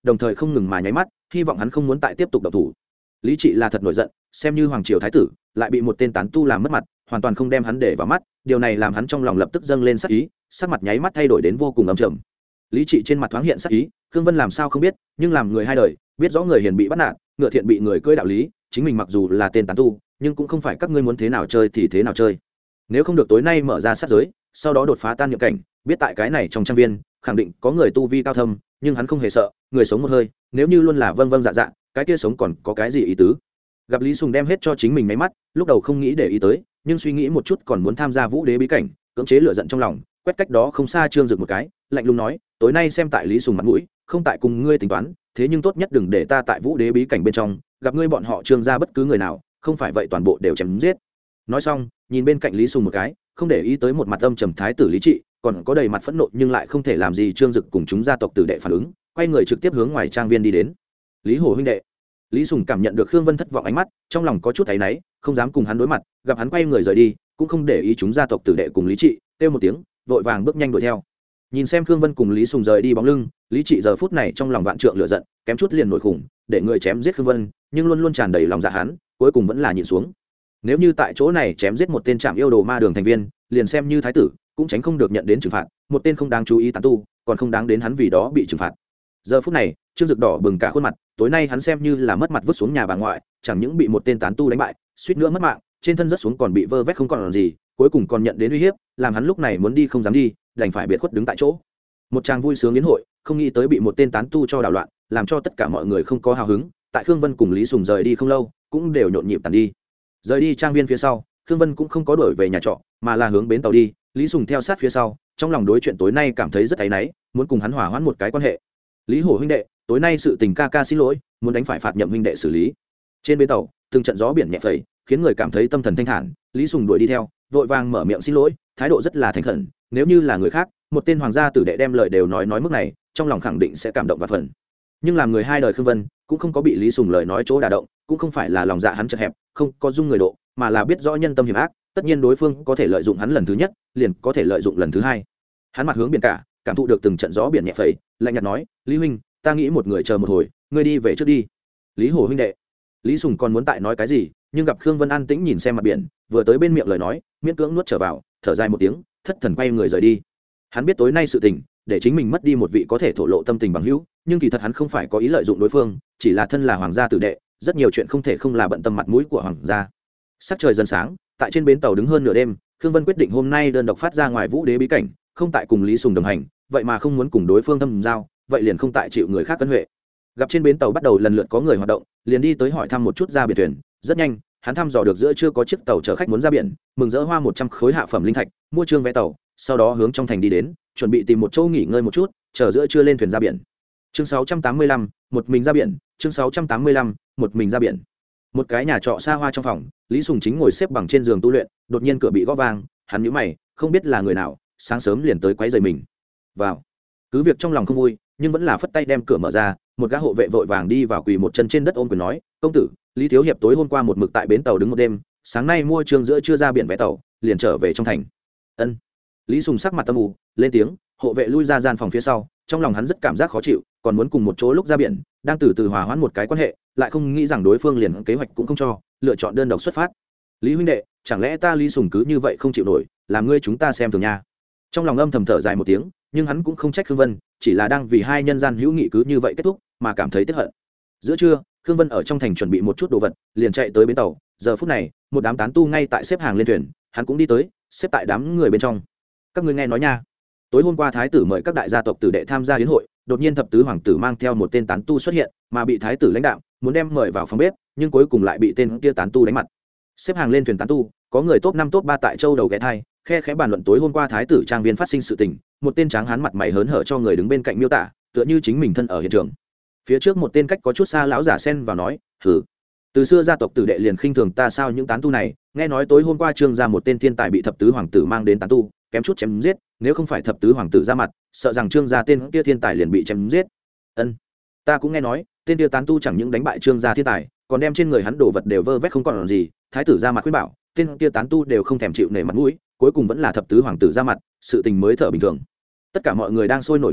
đồng thời không ngừng mà nháy mắt hy vọng hắn không muốn tại tiếp tục độc thủ. Lý Trị là thật nổi giận, xem như hoàng triều thái tử lại bị một tên tán tu làm mất mặt, hoàn toàn không đem hắn để vào mắt, điều này làm hắn trong lòng lập tức dâng lên sắc ý, sắc mặt nháy mắt thay đổi đến vô cùng âm trầm. Lý Trị trên mặt thoáng hiện sắc ý, Khương Vân làm sao không biết, nhưng làm người hai đời, biết rõ người hiền bị bắt nạt, ngựa thiện bị người cưỡi đạo lý, chính mình mặc dù là tên tán tu, nhưng cũng không phải các ngươi muốn thế nào chơi thì thế nào chơi. Nếu không được tối nay mở ra sát giới, sau đó đột phá tan niệm cảnh, biết tại cái này trong trang viên, khẳng định có người tu vi cao thâm, nhưng hắn không hề sợ, người sống một hơi, nếu như luôn là vâng vâng dạ dạ, cái kia sống còn có cái gì ý tứ. Gặp Lý Sùng đem hết cho chính mình mấy mắt, lúc đầu không nghĩ để ý tới, nhưng suy nghĩ một chút còn muốn tham gia Vũ Đế bí cảnh, cưỡng chế lửa giận trong lòng, quét cách đó không xa Trương Dực một cái, lạnh lùng nói, tối nay xem tại Lý Sùng mặt mũi, không tại cùng ngươi tính toán, thế nhưng tốt nhất đừng để ta tại Vũ Đế bí cảnh bên trong gặp ngươi bọn họ Trương gia bất cứ người nào, không phải vậy toàn bộ đều chém giết. Nói xong, nhìn bên cạnh Lý Sùng một cái, không để ý tới một mặt âm trầm thái tử Lý Trị, còn có đầy mặt phẫn nộ nhưng lại không thể làm gì Trương Dực cùng chúng gia tộc tử đệ phản ứng, quay người trực tiếp hướng ngoài trang viên đi đến. Lý Hổ huynh đệ. Lý Sùng cảm nhận được Khương Vân thất vọng ánh mắt, trong lòng có chút áy náy, không dám cùng hắn đối mặt, gặp hắn quay người rời đi, cũng không để ý chúng gia tộc tử đệ cùng Lý Trị, kêu một tiếng, vội vàng bước nhanh đuổi theo. Nhìn xem Khương Vân cùng Lý Sùng rời đi bóng lưng, Lý Trị giờ phút này trong lòng vạn trượng lửa giận, kém chút liền nổi khủng, để người chém giết Khương Vân, nhưng luôn luôn tràn đầy lòng dạ hắn, cuối cùng vẫn là nhịn xuống. Nếu như tại chỗ này chém giết một tên trạm yêu đồ ma đường thành viên, liền xem như thái tử, cũng tránh không được nhận đến trừng phạt, một tên không đáng chú ý tán tu, còn không đáng đến hắn vì đó bị trừng phạt. Giờ phút này, Trương Dực đỏ bừng cả khuôn mặt, tối nay hắn xem như là mất mặt vứt xuống nhà bà ngoại, chẳng những bị một tên tán tu đánh bại, suýt nữa mất mạng, trên thân rất xuống còn bị vơ vét không còn gì, cuối cùng còn nhận đến uy hiếp, làm hắn lúc này muốn đi không dám đi, đành phải biệt khuất đứng tại chỗ. Một tràng vui sướng yến hội, không nghĩ tới bị một tên tán tu cho đảo loạn, làm cho tất cả mọi người không có hào hứng, tại Khương Vân cùng Lý Sùng rời đi không lâu, cũng đều nhộn nhịp tàn đi. Rời đi trang viên phía sau, Khương Vân cũng không có đuổi về nhà trọ, mà là hướng bến tàu đi, Lý Sùng theo sát phía sau, trong lòng đối chuyện tối nay cảm thấy rất áy náy, muốn cùng hắn hòa hoãn một cái quan hệ. Lý Hổ huynh đệ, tối nay sự tình ca ca xin lỗi, muốn đánh phải phạt Nhậm huynh đệ xử lý. Trên bến tàu, từng trận gió biển nhẹ phẩy, khiến người cảm thấy tâm thần thanh thản, Lý Sùng đuổi đi theo, vội vàng mở miệng xin lỗi, thái độ rất là thành khẩn, nếu như là người khác, một tên hoàng gia tử đệ đem lời đều nói mức này, trong lòng khẳng định sẽ cảm động và phần. Nhưng làm người hai đời Khương Vân, cũng không có bị Lý Sùng lời nói chỗ đả động, cũng không phải là lòng dạ hắn chật hẹp, không có dung người độ, mà là biết rõ nhân tâm hiểm ác, tất nhiên đối phương có thể lợi dụng hắn lần thứ nhất, liền có thể lợi dụng lần thứ hai. Hắn mặt hướng biển cả, cảm thụ được từng trận gió biển nhẹ phẩy, lạnh nhạt nói, Lý huynh, ta nghĩ một người chờ một hồi, ngươi đi về trước đi. Lý Hổ huynh đệ. Lý Sùng còn muốn tại nói cái gì, nhưng gặp Khương Vân an tĩnh nhìn xem mặt biển, vừa tới bên miệng lời nói, miễn cưỡng nuốt trở vào, thở dài một tiếng, thất thần quay người rời đi. Hắn biết tối nay sự tình, để chính mình mất đi một vị có thể thổ lộ tâm tình bằng hữu, nhưng kỳ thật hắn không phải có ý lợi dụng đối phương, chỉ là thân là hoàng gia tử đệ, rất nhiều chuyện không thể không là bận tâm mặt mũi của hoàng gia. Sắc trời dần sáng, tại trên bến tàu đứng hơn nửa đêm, Khương Vân quyết định hôm nay đơn độc phát ra ngoài Vũ Đế bí cảnh, không tại cùng Lý Sùng đồng hành, vậy mà không muốn cùng đối phương thâm giao, vậy liền không tại chịu người khác cân huệ. Gặp trên bến tàu bắt đầu lần lượt có người hoạt động, liền đi tới hỏi thăm một chút ra biển thuyền, rất nhanh, hắn thăm dò được giữa chưa có chiếc tàu chở khách muốn ra biển, mừng rỡ hoa 100 khối hạ phẩm linh thạch, mua trương vé tàu, sau đó hướng trong thành đi đến, chuẩn bị tìm một chỗ nghỉ ngơi một chút, chờ giữa trưa lên thuyền ra biển. Chương 685, một mình ra biển, chương 685, một mình ra biển. Một cái nhà trọ xa hoa trong phòng, Lý Sùng chính ngồi xếp bằng trên giường tu luyện, đột nhiên cửa bị gõ vang, hắn nhíu mày, không biết là người nào, sáng sớm liền tới quấy rầy mình. Vào. Cứ việc trong lòng không vui, nhưng vẫn là phất tay đem cửa mở ra, một gã hộ vệ vội vàng đi vào quỳ một chân trên đất ôm quyền nói, công tử, Lý thiếu hiệp tối hôm qua một mực tại bến tàu đứng một đêm, sáng nay mua trương giữa chưa ra biển vé tàu, liền trở về trong thành. Ân. Lý Sùng sắc mặt tâm u, lên tiếng, hộ vệ lui ra gian phòng phía sau, trong lòng hắn rất cảm giác khó chịu, còn muốn cùng một chỗ lúc ra biển, đang từ từ hòa hoãn một cái quan hệ, lại không nghĩ rằng đối phương liền kế hoạch cũng không cho, lựa chọn đơn độc xuất phát. Lý huynh đệ, chẳng lẽ ta Lý Sùng cứ như vậy không chịu nổi, làm ngươi chúng ta xem thường nha. Trong lòng âm thầm thở dài một tiếng, nhưng hắn cũng không trách Khương Vân, chỉ là đang vì hai nhân gian hữu nghị cứ như vậy kết thúc, mà cảm thấy tiếc hận. Giữa trưa, Khương Vân ở trong thành chuẩn bị một chút đồ vật, liền chạy tới bến tàu. Giờ phút này, một đám tán tu ngay tại xếp hàng lên thuyền, hắn cũng đi tới, xếp tại đám người bên trong. Các ngươi nghe nói nha, tối hôm qua thái tử mời các đại gia tộc tử đệ tham gia yến hội, đột nhiên thập tứ hoàng tử mang theo một tên tán tu xuất hiện, mà bị thái tử lãnh đạo muốn đem mời vào phòng bếp, nhưng cuối cùng lại bị tên kia tán tu đánh mặt. Xếp hàng lên thuyền tán tu, có người top 5 top 3 tại châu đầu ghé thai, khe khẽ bàn luận tối hôm qua thái tử trang viên phát sinh sự tình. Một tên tráng hán mặt mày hớn hở cho người đứng bên cạnh miêu tả, tựa như chính mình thân ở hiện trường. Phía trước một tên cách có chút xa lão giả xen vào nói, hừ, từ xưa gia tộc tử đệ liền khinh thường ta sao những tán tu này, nghe nói tối hôm qua trương gia một tên thiên tài bị thập tứ hoàng tử mang đến tán tu, kém chút chém giết, nếu không phải thập tứ hoàng tử ra mặt, sợ rằng trương gia tên kia thiên tài liền bị chém giết. Ân, ta cũng nghe nói, tên kia tán tu chẳng những đánh bại trương gia thiên tài, còn đem trên người hắn đồ vật đều vơ vét không còn gì. Thái tử ra mặt khuyên bảo, tên kia tán tu đều không thèm chịu nể mặt mũi, cuối cùng vẫn là thập tứ hoàng tử ra mặt, sự tình mới thở bình thường. Tất cả mọi người đang sôi nổi nghị luận,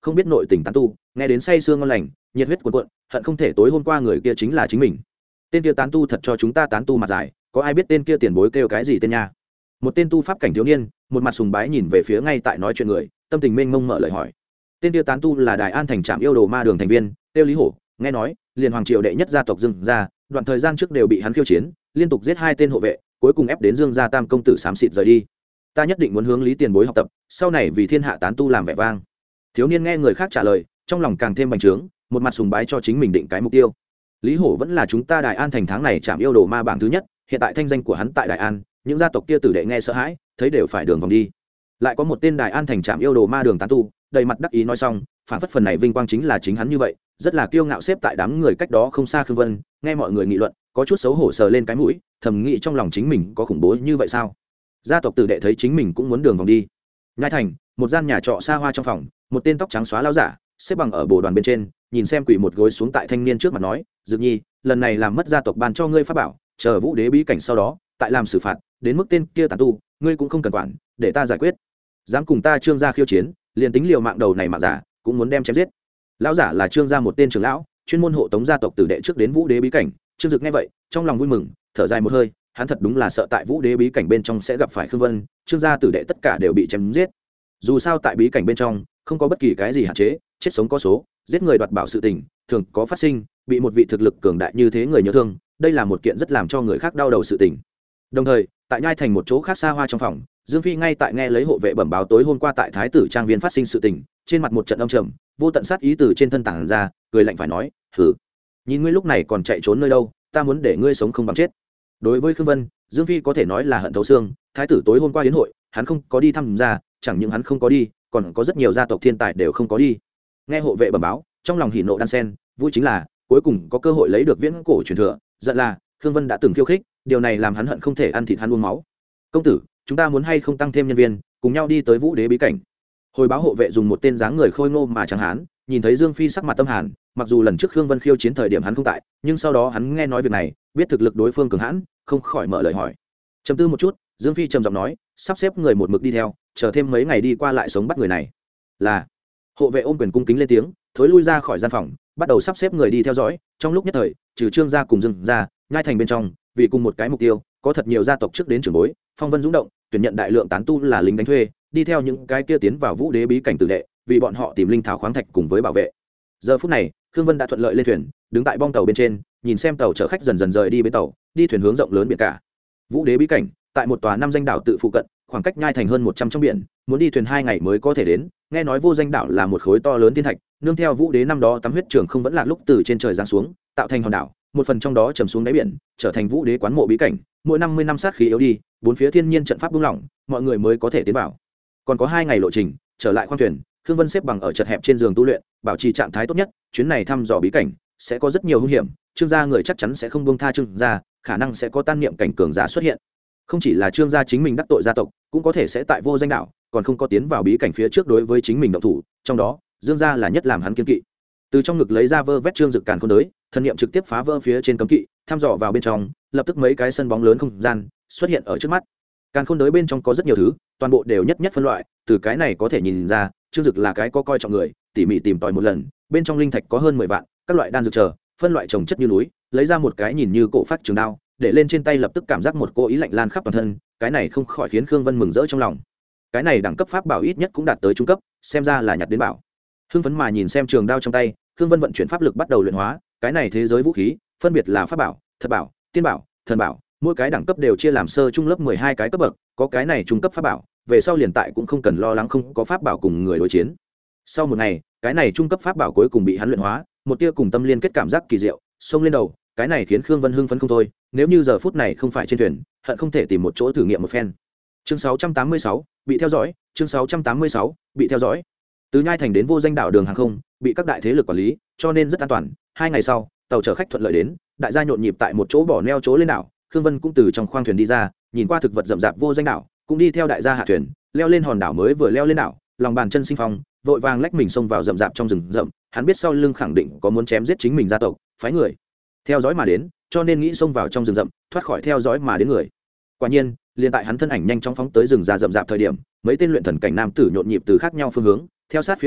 không biết nội tình tán tu nghe đến say sương ngon lành, nhiệt huyết cuồn cuộn, hận không thể tối hôm qua người kia chính là chính mình. Tên kia tán tu thật cho chúng ta tán tu mặt dài, có ai biết tên kia tiền bối kêu cái gì tên nha? Một tên tu pháp cảnh thiếu niên, một mặt sùng bái nhìn về phía ngay tại nói chuyện người, tâm tình mênh mông mở lời hỏi. Tên kia tán tu là Đài An thành trạm yêu đồ ma đường thành viên, tiêu Lý Hổ, nghe nói liền hoàng triều đệ nhất gia tộc Dương gia, đoạn thời gian trước đều bị hắn khiêu chiến, liên tục giết 2 tên hộ vệ, cuối cùng ép đến Dương gia tam công tử xám xịt rời đi. Ta nhất định muốn hướng Lý tiền bối học tập, sau này vì thiên hạ tán tu làm vẻ vang. Thiếu niên nghe người khác trả lời, trong lòng càng thêm bành trướng, một mặt sùng bái cho chính mình định cái mục tiêu. Lý Hổ vẫn là chúng ta Đài An thành tháng này trạm yêu đồ ma bảng thứ nhất, hiện tại thanh danh của hắn tại Đài An, những gia tộc kia tử đệ nghe sợ hãi, thấy đều phải đường vòng đi. Lại có một tên Đài An thành trạm yêu đồ ma đường tán tu, đầy mặt đắc ý nói xong, phản phất phần này vinh quang chính là chính hắn như vậy, rất là kiêu ngạo xếp tại đám người cách đó không xa Khương Vân, nghe mọi người nghị luận, có chút xấu hổ sờ lên cái mũi, thầm nghĩ trong lòng chính mình có khủng bố như vậy sao? Gia tộc tử đệ thấy chính mình cũng muốn đường vòng đi. Nhai thành, một gian nhà trọ xa hoa trong phòng, một tên tóc trắng xóa lão giả, xếp bằng ở bồ đoàn bên trên, nhìn xem quỷ một gối xuống tại thanh niên trước mặt nói, "Dực Nhi, lần này làm mất gia tộc ban cho ngươi pháp bảo, chờ Vũ Đế bí cảnh sau đó, tại làm xử phạt, đến mức tên kia tàn tu, ngươi cũng không cần quản, để ta giải quyết. Dám cùng ta Trương gia khiêu chiến, liền tính liều mạng đầu này mạng giả, cũng muốn đem chém giết." Lão giả là Trương gia một tên trưởng lão, chuyên môn hộ tống gia tộc tử đệ trước đến Vũ Đế bí cảnh. Trương Dực nghe vậy, trong lòng vui mừng, thở dài một hơi, hắn thật đúng là sợ tại Vũ Đế bí cảnh bên trong sẽ gặp phải Khương Vân, Trương gia tử đệ tất cả đều bị chém giết. Dù sao tại bí cảnh bên trong, không có bất kỳ cái gì hạn chế, chết sống có số, giết người đoạt bảo sự tình thường có phát sinh, bị một vị thực lực cường đại như thế người nhớ thương, đây là một kiện rất làm cho người khác đau đầu sự tình. Đồng thời, tại Nhai thành một chỗ khác xa hoa trong phòng, Dương Phi ngay tại nghe lấy hộ vệ bẩm báo tối hôm qua tại Thái tử trang viên phát sinh sự tình, trên mặt một trận âm trầm, vô tận sát ý từ trên thân tản ra, cười lạnh phải nói, "Hử, nhìn ngươi lúc này còn chạy trốn nơi đâu, ta muốn để ngươi sống không bằng chết." Đối với Khương Vân, Dương Phi có thể nói là hận thấu xương, Thái tử tối hôm qua yến hội, hắn không có đi tham gia, chẳng những hắn không có đi, còn có rất nhiều gia tộc thiên tài đều không có đi. Nghe hộ vệ bẩm báo, trong lòng hỉ nộ đan sen, vui chính là cuối cùng có cơ hội lấy được viễn cổ truyền thừa, giận là Khương Vân đã từng khiêu khích, điều này làm hắn hận không thể ăn thịt hắn uống máu. "Công tử, chúng ta muốn hay không tăng thêm nhân viên, cùng nhau đi tới Vũ Đế bí cảnh?" Hồi báo hộ vệ dùng một tên dáng người khôi ngô mà chẳng hán, nhìn thấy Dương Phi sắc mặt tâm hàn, mặc dù lần trước Khương Vân khiêu chiến thời điểm hắn không tại, nhưng sau đó hắn nghe nói việc này, biết thực lực đối phương cường hãn, không khỏi mở lời hỏi. Trầm tư một chút, Dương Phi trầm giọng nói, sắp xếp người một mực đi theo, chờ thêm mấy ngày đi qua lại sống bắt người này. Là. Hộ vệ ôm quyền cung kính lên tiếng, thối lui ra khỏi gian phòng, bắt đầu sắp xếp người đi theo dõi. Trong lúc nhất thời, trừ Trương gia cùng Dương gia, Nhai thành bên trong, vì cùng một cái mục tiêu, có thật nhiều gia tộc trước đến trưởng bối, phong vân dũng động, tuyển nhận đại lượng tán tu là lính đánh thuê, đi theo những cái kia tiến vào Vũ Đế bí cảnh tử đệ, vì bọn họ tìm linh thảo khoáng thạch cùng với bảo vệ. Giờ phút này, Khương Vân đã thuận lợi lên thuyền, đứng tại bong tàu bên trên, nhìn xem tàu chở khách dần dần rời đi bến tàu, đi thuyền hướng rộng lớn biển cả. Vũ Đế bí cảnh, tại một tòa năm danh đảo tự phụ cận, khoảng cách Nhai thành hơn 100 trong biển, muốn đi thuyền 2 ngày mới có thể đến. Nghe nói vô danh đảo là một khối to lớn thiên thạch, nương theo Vũ Đế năm đó tắm huyết trường không vẫn lạc lúc từ trên trời giáng xuống, tạo thành hòn đảo, một phần trong đó trầm xuống đáy biển, trở thành Vũ Đế quán mộ bí cảnh. Mỗi 50 năm sát khí yếu đi, bốn phía thiên nhiên trận pháp buông lỏng, mọi người mới có thể tiến vào. Còn có 2 ngày lộ trình, trở lại khoang thuyền, Khương Vân xếp bằng ở chật hẹp trên giường tu luyện, bảo trì trạng thái tốt nhất. Chuyến này thăm dò bí cảnh sẽ có rất nhiều hung hiểm, Trương gia người chắc chắn sẽ không buông tha Trương gia, khả năng sẽ có tan niệm cảnh cường giả xuất hiện. Không chỉ là Trương gia chính mình đắc tội gia tộc, cũng có thể sẽ tại vô danh đảo, còn không có tiến vào bí cảnh phía trước đối với chính mình động thủ, trong đó, Dương gia là nhất làm hắn kiêng kỵ. Từ trong ngực lấy ra vơ vét Trương Dực càn khôn đới, thần niệm trực tiếp phá vỡ phía trên cấm kỵ, thăm dò vào bên trong, lập tức mấy cái sân bóng lớn không gian xuất hiện ở trước mắt. Càn khôn đới bên trong có rất nhiều thứ, toàn bộ đều nhất nhất phân loại, từ cái này có thể nhìn ra, Trương Dực là cái có coi trọng người, tỉ mỉ tìm tòi một lần, bên trong linh thạch có hơn 10 vạn, các loại đan dược chờ, phân loại trồng chất như núi, lấy ra một cái nhìn như cổ phát trường đao, để lên trên tay lập tức cảm giác một cô ý lạnh lan khắp toàn thân, cái này không khỏi khiến Khương Vân mừng rỡ trong lòng. Cái này đẳng cấp pháp bảo ít nhất cũng đạt tới trung cấp, xem ra là nhặt đến bảo. Hưng phấn mà nhìn xem trường đao trong tay, Khương Vân vận chuyển pháp lực bắt đầu luyện hóa, cái này thế giới vũ khí, phân biệt là pháp bảo, thật bảo, tiên bảo, thần bảo, mỗi cái đẳng cấp đều chia làm sơ trung lớp 12 cái cấp bậc, có cái này trung cấp pháp bảo, về sau liền tại cũng không cần lo lắng không có pháp bảo cùng người đối chiến. Sau một ngày, cái này trung cấp pháp bảo cuối cùng bị hắn luyện hóa, một tia cùng tâm liên kết cảm giác kỳ diệu, xông lên đầu, cái này khiến Khương Vân hưng phấn không thôi, nếu như giờ phút này không phải trên thuyền, hận không thể tìm một chỗ thử nghiệm một phen. Chương 686, bị theo dõi, chương 686, bị theo dõi. Từ Nhai thành đến vô danh đảo đường hàng không, bị các đại thế lực quản lý, cho nên rất an toàn. 2 ngày sau, tàu chở khách thuận lợi đến, đại gia nhộn nhịp tại một chỗ bỏ neo chỗ lên đảo, Khương Vân cũng từ trong khoang thuyền đi ra, nhìn qua thực vật rậm rạp vô danh đảo, cũng đi theo đại gia hạ thuyền, leo lên hòn đảo mới vừa leo lên đảo, lòng bàn chân sinh phong, vội vàng lách mình xông vào rậm rạp trong rừng rậm, hắn biết sau lưng khẳng định có muốn chém giết chính mình gia tộc, phái người theo dõi mà đến, cho nên nghĩ xông vào trong rừng rậm, thoát khỏi theo dõi mà đến người. Quả nhiên, liền tại hắn thân ảnh nhanh chóng phóng tới rừng già rậm rạp thời điểm, mấy tên luyện thần cảnh nam tử nhộn nhịp từ khác nhau phương hướng, theo sát phía sau,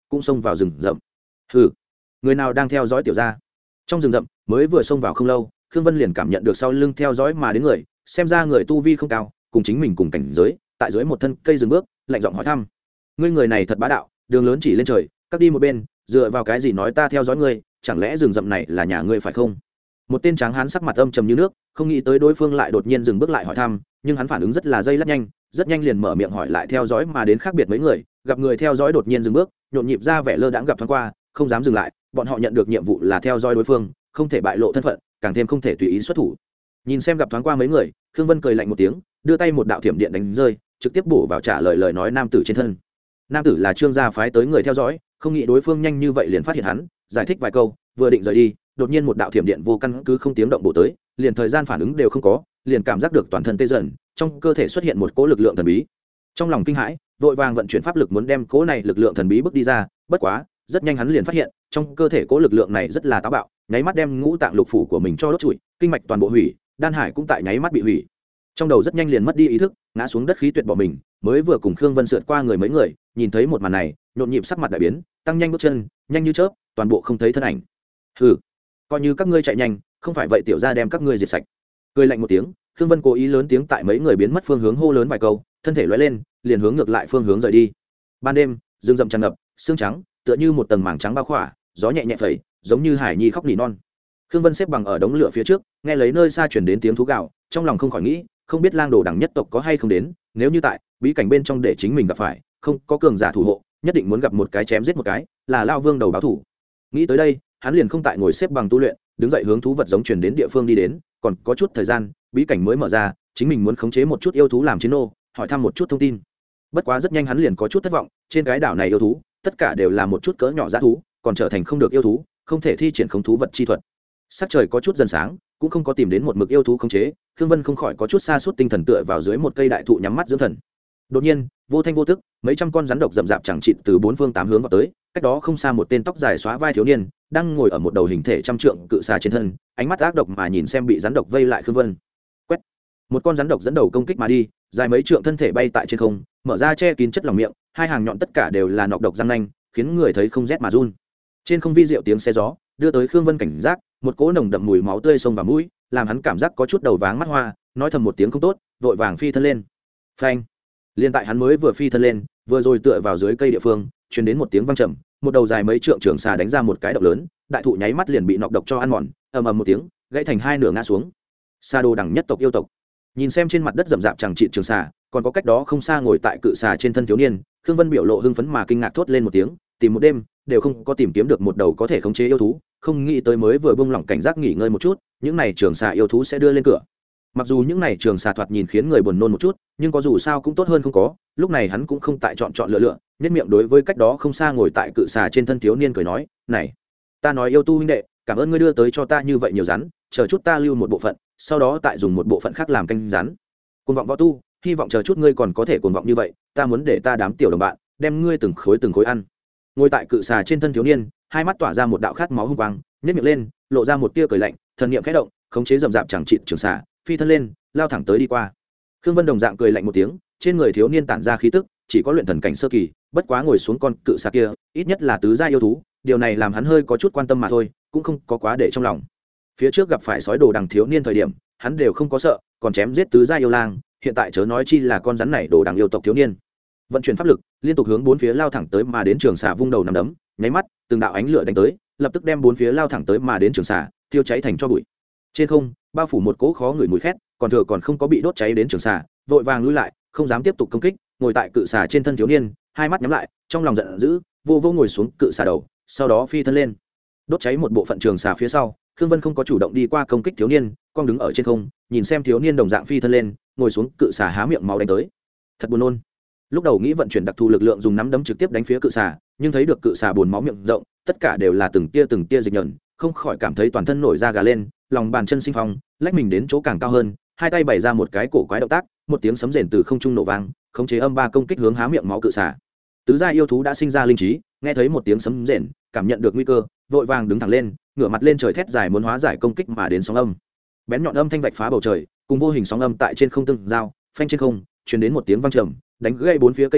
cũng xông vào rừng rậm. Hừ, người nào đang theo dõi tiểu gia? Trong rừng rậm mới vừa xông vào không lâu, Khương Vân liền cảm nhận được sau lưng theo dõi mà đến người, xem ra người tu vi không cao, cùng chính mình cùng cảnh giới, tại dưới một thân cây dừng bước, lạnh giọng hỏi thăm. Ngươi người này thật bá đạo, đường lớn chỉ lên trời, cắt đi một bên, dựa vào cái gì nói ta theo dõi ngươi, chẳng lẽ rừng rậm này là nhà ngươi phải không? Một tên tráng hán sắc mặt âm trầm như nước, không nghĩ tới đối phương lại đột nhiên dừng bước lại hỏi thăm, nhưng hắn phản ứng rất là dây lắt nhanh, rất nhanh liền mở miệng hỏi lại theo dõi mà đến khác biệt mấy người, gặp người theo dõi đột nhiên dừng bước, nhộn nhịp ra vẻ lơ đãng gặp thoáng qua, không dám dừng lại, bọn họ nhận được nhiệm vụ là theo dõi đối phương, không thể bại lộ thân phận, càng thêm không thể tùy ý xuất thủ. Nhìn xem gặp thoáng qua mấy người, Khương Vân cười lạnh một tiếng, đưa tay một đạo thiểm điện đánh rơi, trực tiếp bổ vào trả lời lời nói nam tử trên thân. Nam tử là Trương gia phái tới người theo dõi, không nghĩ đối phương nhanh như vậy liền phát hiện hắn, giải thích vài câu, vừa định rời đi, đột nhiên một đạo thiểm điện vô căn cứ không tiếng động bổ tới, liền thời gian phản ứng đều không có, liền cảm giác được toàn thân tê dần, trong cơ thể xuất hiện một cỗ lực lượng thần bí. Trong lòng kinh hãi, vội vàng vận chuyển pháp lực muốn đem cỗ này lực lượng thần bí bước đi ra, bất quá, rất nhanh hắn liền phát hiện, trong cơ thể cỗ lực lượng này rất là táo bạo, nháy mắt đem ngũ tạng lục phủ của mình cho đốt trụi, kinh mạch toàn bộ hủy, đan hải cũng tại nháy mắt bị hủy. Trong đầu rất nhanh liền mất đi ý thức, ngã xuống đất khí tuyệt bỏ mình, mới vừa cùng Khương Vân sượt qua người mấy người, nhìn thấy một màn này, nhộn nhịp sắc mặt đại biến, tăng nhanh bước chân, nhanh như chớp, toàn bộ không thấy thân ảnh. Hừ, coi như các ngươi chạy nhanh, không phải vậy tiểu gia đem các ngươi diệt sạch. Cười lạnh một tiếng, Khương Vân cố ý lớn tiếng tại mấy người biến mất phương hướng hô lớn vài câu, thân thể lóe lên, liền hướng ngược lại phương hướng rời đi. Ban đêm, rừng rậm tràn ngập, sương trắng, tựa như một tầng màng trắng bao khỏa, gió nhẹ nhẹ phẩy, giống như hải nhi khóc nỉ non. Khương Vân xếp bằng ở đống lửa phía trước, nghe lấy nơi xa truyền đến tiếng thú gào, trong lòng không khỏi nghĩ, không biết lang đồ đẳng nhất tộc có hay không đến, nếu như tại bí cảnh bên trong để chính mình gặp phải, không có cường giả thủ hộ, nhất định muốn gặp một cái chém giết một cái, là lao vương đầu báo thủ. Nghĩ tới đây, hắn liền không tại ngồi xếp bằng tu luyện, đứng dậy hướng thú vật giống truyền đến địa phương đi đến, còn có chút thời gian, bí cảnh mới mở ra, chính mình muốn khống chế một chút yêu thú làm chiến nô, hỏi thăm một chút thông tin. Bất quá rất nhanh hắn liền có chút thất vọng, trên cái đảo này yêu thú, tất cả đều là một chút cỡ nhỏ dã thú, còn trở thành không được yêu thú, không thể thi triển khống thú vật chi thuật. Sắc trời có chút dần sáng, cũng không có tìm đến một mực yêu thú khống chế, Khương Vân không khỏi có chút sa sút tinh thần tựa vào dưới một cây đại thụ nhắm mắt dưỡng thần. Đột nhiên, vô thanh vô tức, mấy trăm con rắn độc rậm rạp chẳng chịt từ bốn phương tám hướng vào tới, cách đó không xa một tên tóc dài xóa vai thiếu niên, đang ngồi ở một đầu hình thể trăm trượng cự xà trên thân, ánh mắt ác độc mà nhìn xem bị rắn độc vây lại Khương Vân. Quét. Một con rắn độc dẫn đầu công kích mà đi, dài mấy trượng thân thể bay tại trên không, mở ra che kín chất lỏng miệng, hai hàng nhọn tất cả đều là nọc độc răng nanh, khiến người thấy không rét mà run. Trên không vi diệu tiếng xe gió, đưa tới Khương Vân cảnh giác, một cỗ nồng đậm mùi máu tươi xông vào mũi, làm hắn cảm giác có chút đầu váng mắt hoa, nói thầm một tiếng không tốt, vội vàng phi thân lên. Phanh! Liên tại hắn mới vừa phi thân lên, vừa rồi tựa vào dưới cây địa phương, truyền đến một tiếng vang trầm, một đầu dài mấy trượng trường xà đánh ra một cái động lớn, đại thụ nháy mắt liền bị nọc độc cho ăn mòn, ầm ầm một tiếng, gãy thành hai nửa ngã xuống. Sa đồ đẳng nhất tộc yêu tộc. Nhìn xem trên mặt đất rậm rạp chẳng trị trường xà, còn có cách đó không xa ngồi tại cự xà trên thân thiếu niên, Khương Vân biểu lộ hưng phấn mà kinh ngạc thốt lên một tiếng, tìm một đêm đều không có tìm kiếm được một đầu có thể khống chế yêu thú, không nghĩ tới mới vừa buông lỏng cảnh giác nghỉ ngơi một chút, những này trường xà yêu thú sẽ đưa lên cửa. Mặc dù những này trường xà thoạt nhìn khiến người buồn nôn một chút, nhưng có dù sao cũng tốt hơn không có, lúc này hắn cũng không tại chọn lựa, nhất miệng đối với cách đó không xa ngồi tại cự xà trên thân thiếu niên cười nói, "Này, ta nói yêu tu huynh đệ, cảm ơn ngươi đưa tới cho ta như vậy nhiều rắn, chờ chút ta lưu một bộ phận, sau đó tại dùng một bộ phận khác làm canh rắn. Cuồng vọng võ tu, hy vọng chờ chút ngươi còn có thể cuồng vọng như vậy, ta muốn để ta đám tiểu đồng bạn đem ngươi từng khối ăn." Ngồi tại cự xà trên thân thiếu niên, hai mắt tỏa ra một đạo khát máu hung quang, nhếch miệng lên, lộ ra một tia cười lạnh, thần niệm khẽ động, khống chế rậm rạp chẳng trị trường xà, phi thân lên, lao thẳng tới đi qua. Khương Vân đồng dạng cười lạnh một tiếng, trên người thiếu niên tản ra khí tức, chỉ có luyện thần cảnh sơ kỳ, bất quá ngồi xuống con cự xà kia, ít nhất là tứ gia yêu thú, điều này làm hắn hơi có chút quan tâm mà thôi, cũng không có quá để trong lòng. Phía trước gặp phải sói đồ đằng thiếu niên thời điểm, hắn đều không có sợ, còn chém giết tứ gia yêu lang, hiện tại chớ nói chi là con rắn này đồ đằng yêu tộc thiếu niên. Vận chuyển pháp lực, liên tục hướng bốn phía lao thẳng tới mà đến trường xà vung đầu nằm đấm, nháy mắt, từng đạo ánh lửa đánh tới, lập tức đem bốn phía lao thẳng tới mà đến trường xà thiêu cháy thành tro bụi. Trên không, bao phủ một cỗ khó ngửi mùi khét, còn không có bị đốt cháy đến trường xà, vội vàng lui lại, không dám tiếp tục công kích, ngồi tại cự xà trên thân thiếu niên, hai mắt nhắm lại, trong lòng giận dữ, vô ngồi xuống cự xà đầu, sau đó phi thân lên, đốt cháy một bộ phận trường xà phía sau. Khương Vân không có chủ động đi qua công kích thiếu niên, con đứng ở trên không, nhìn xem thiếu niên đồng dạng phi thân lên, ngồi xuống cự xà há miệng máu đánh tới. Thật buồn nôn. Lúc đầu nghĩ vận chuyển đặc thù lực lượng dùng nắm đấm trực tiếp đánh phía cự xà, nhưng thấy được cự xà buồn máu miệng rộng, tất cả đều là từng tia dịch nhẫn, không khỏi cảm thấy toàn thân nổi da gà lên, lòng bàn chân sinh phong, lách mình đến chỗ càng cao hơn, hai tay bày ra một cái cổ quái động tác, một tiếng sấm rền từ không trung nổ vang, khống chế âm ba công kích hướng há miệng máu cự xà. Tứ gia yêu thú đã sinh ra linh trí, nghe thấy một tiếng sấm rền, cảm nhận được nguy cơ, vội vàng đứng thẳng lên, ngửa mặt lên trời thét dài muốn hóa giải công kích mà đến sóng âm. Bén nhọn âm thanh vạch phá bầu trời, cùng vô hình sóng âm tại trên không tương giao, phanh trên không, truyền đến một tiếng vang trầm, đánh gãy bốn phía cây cối,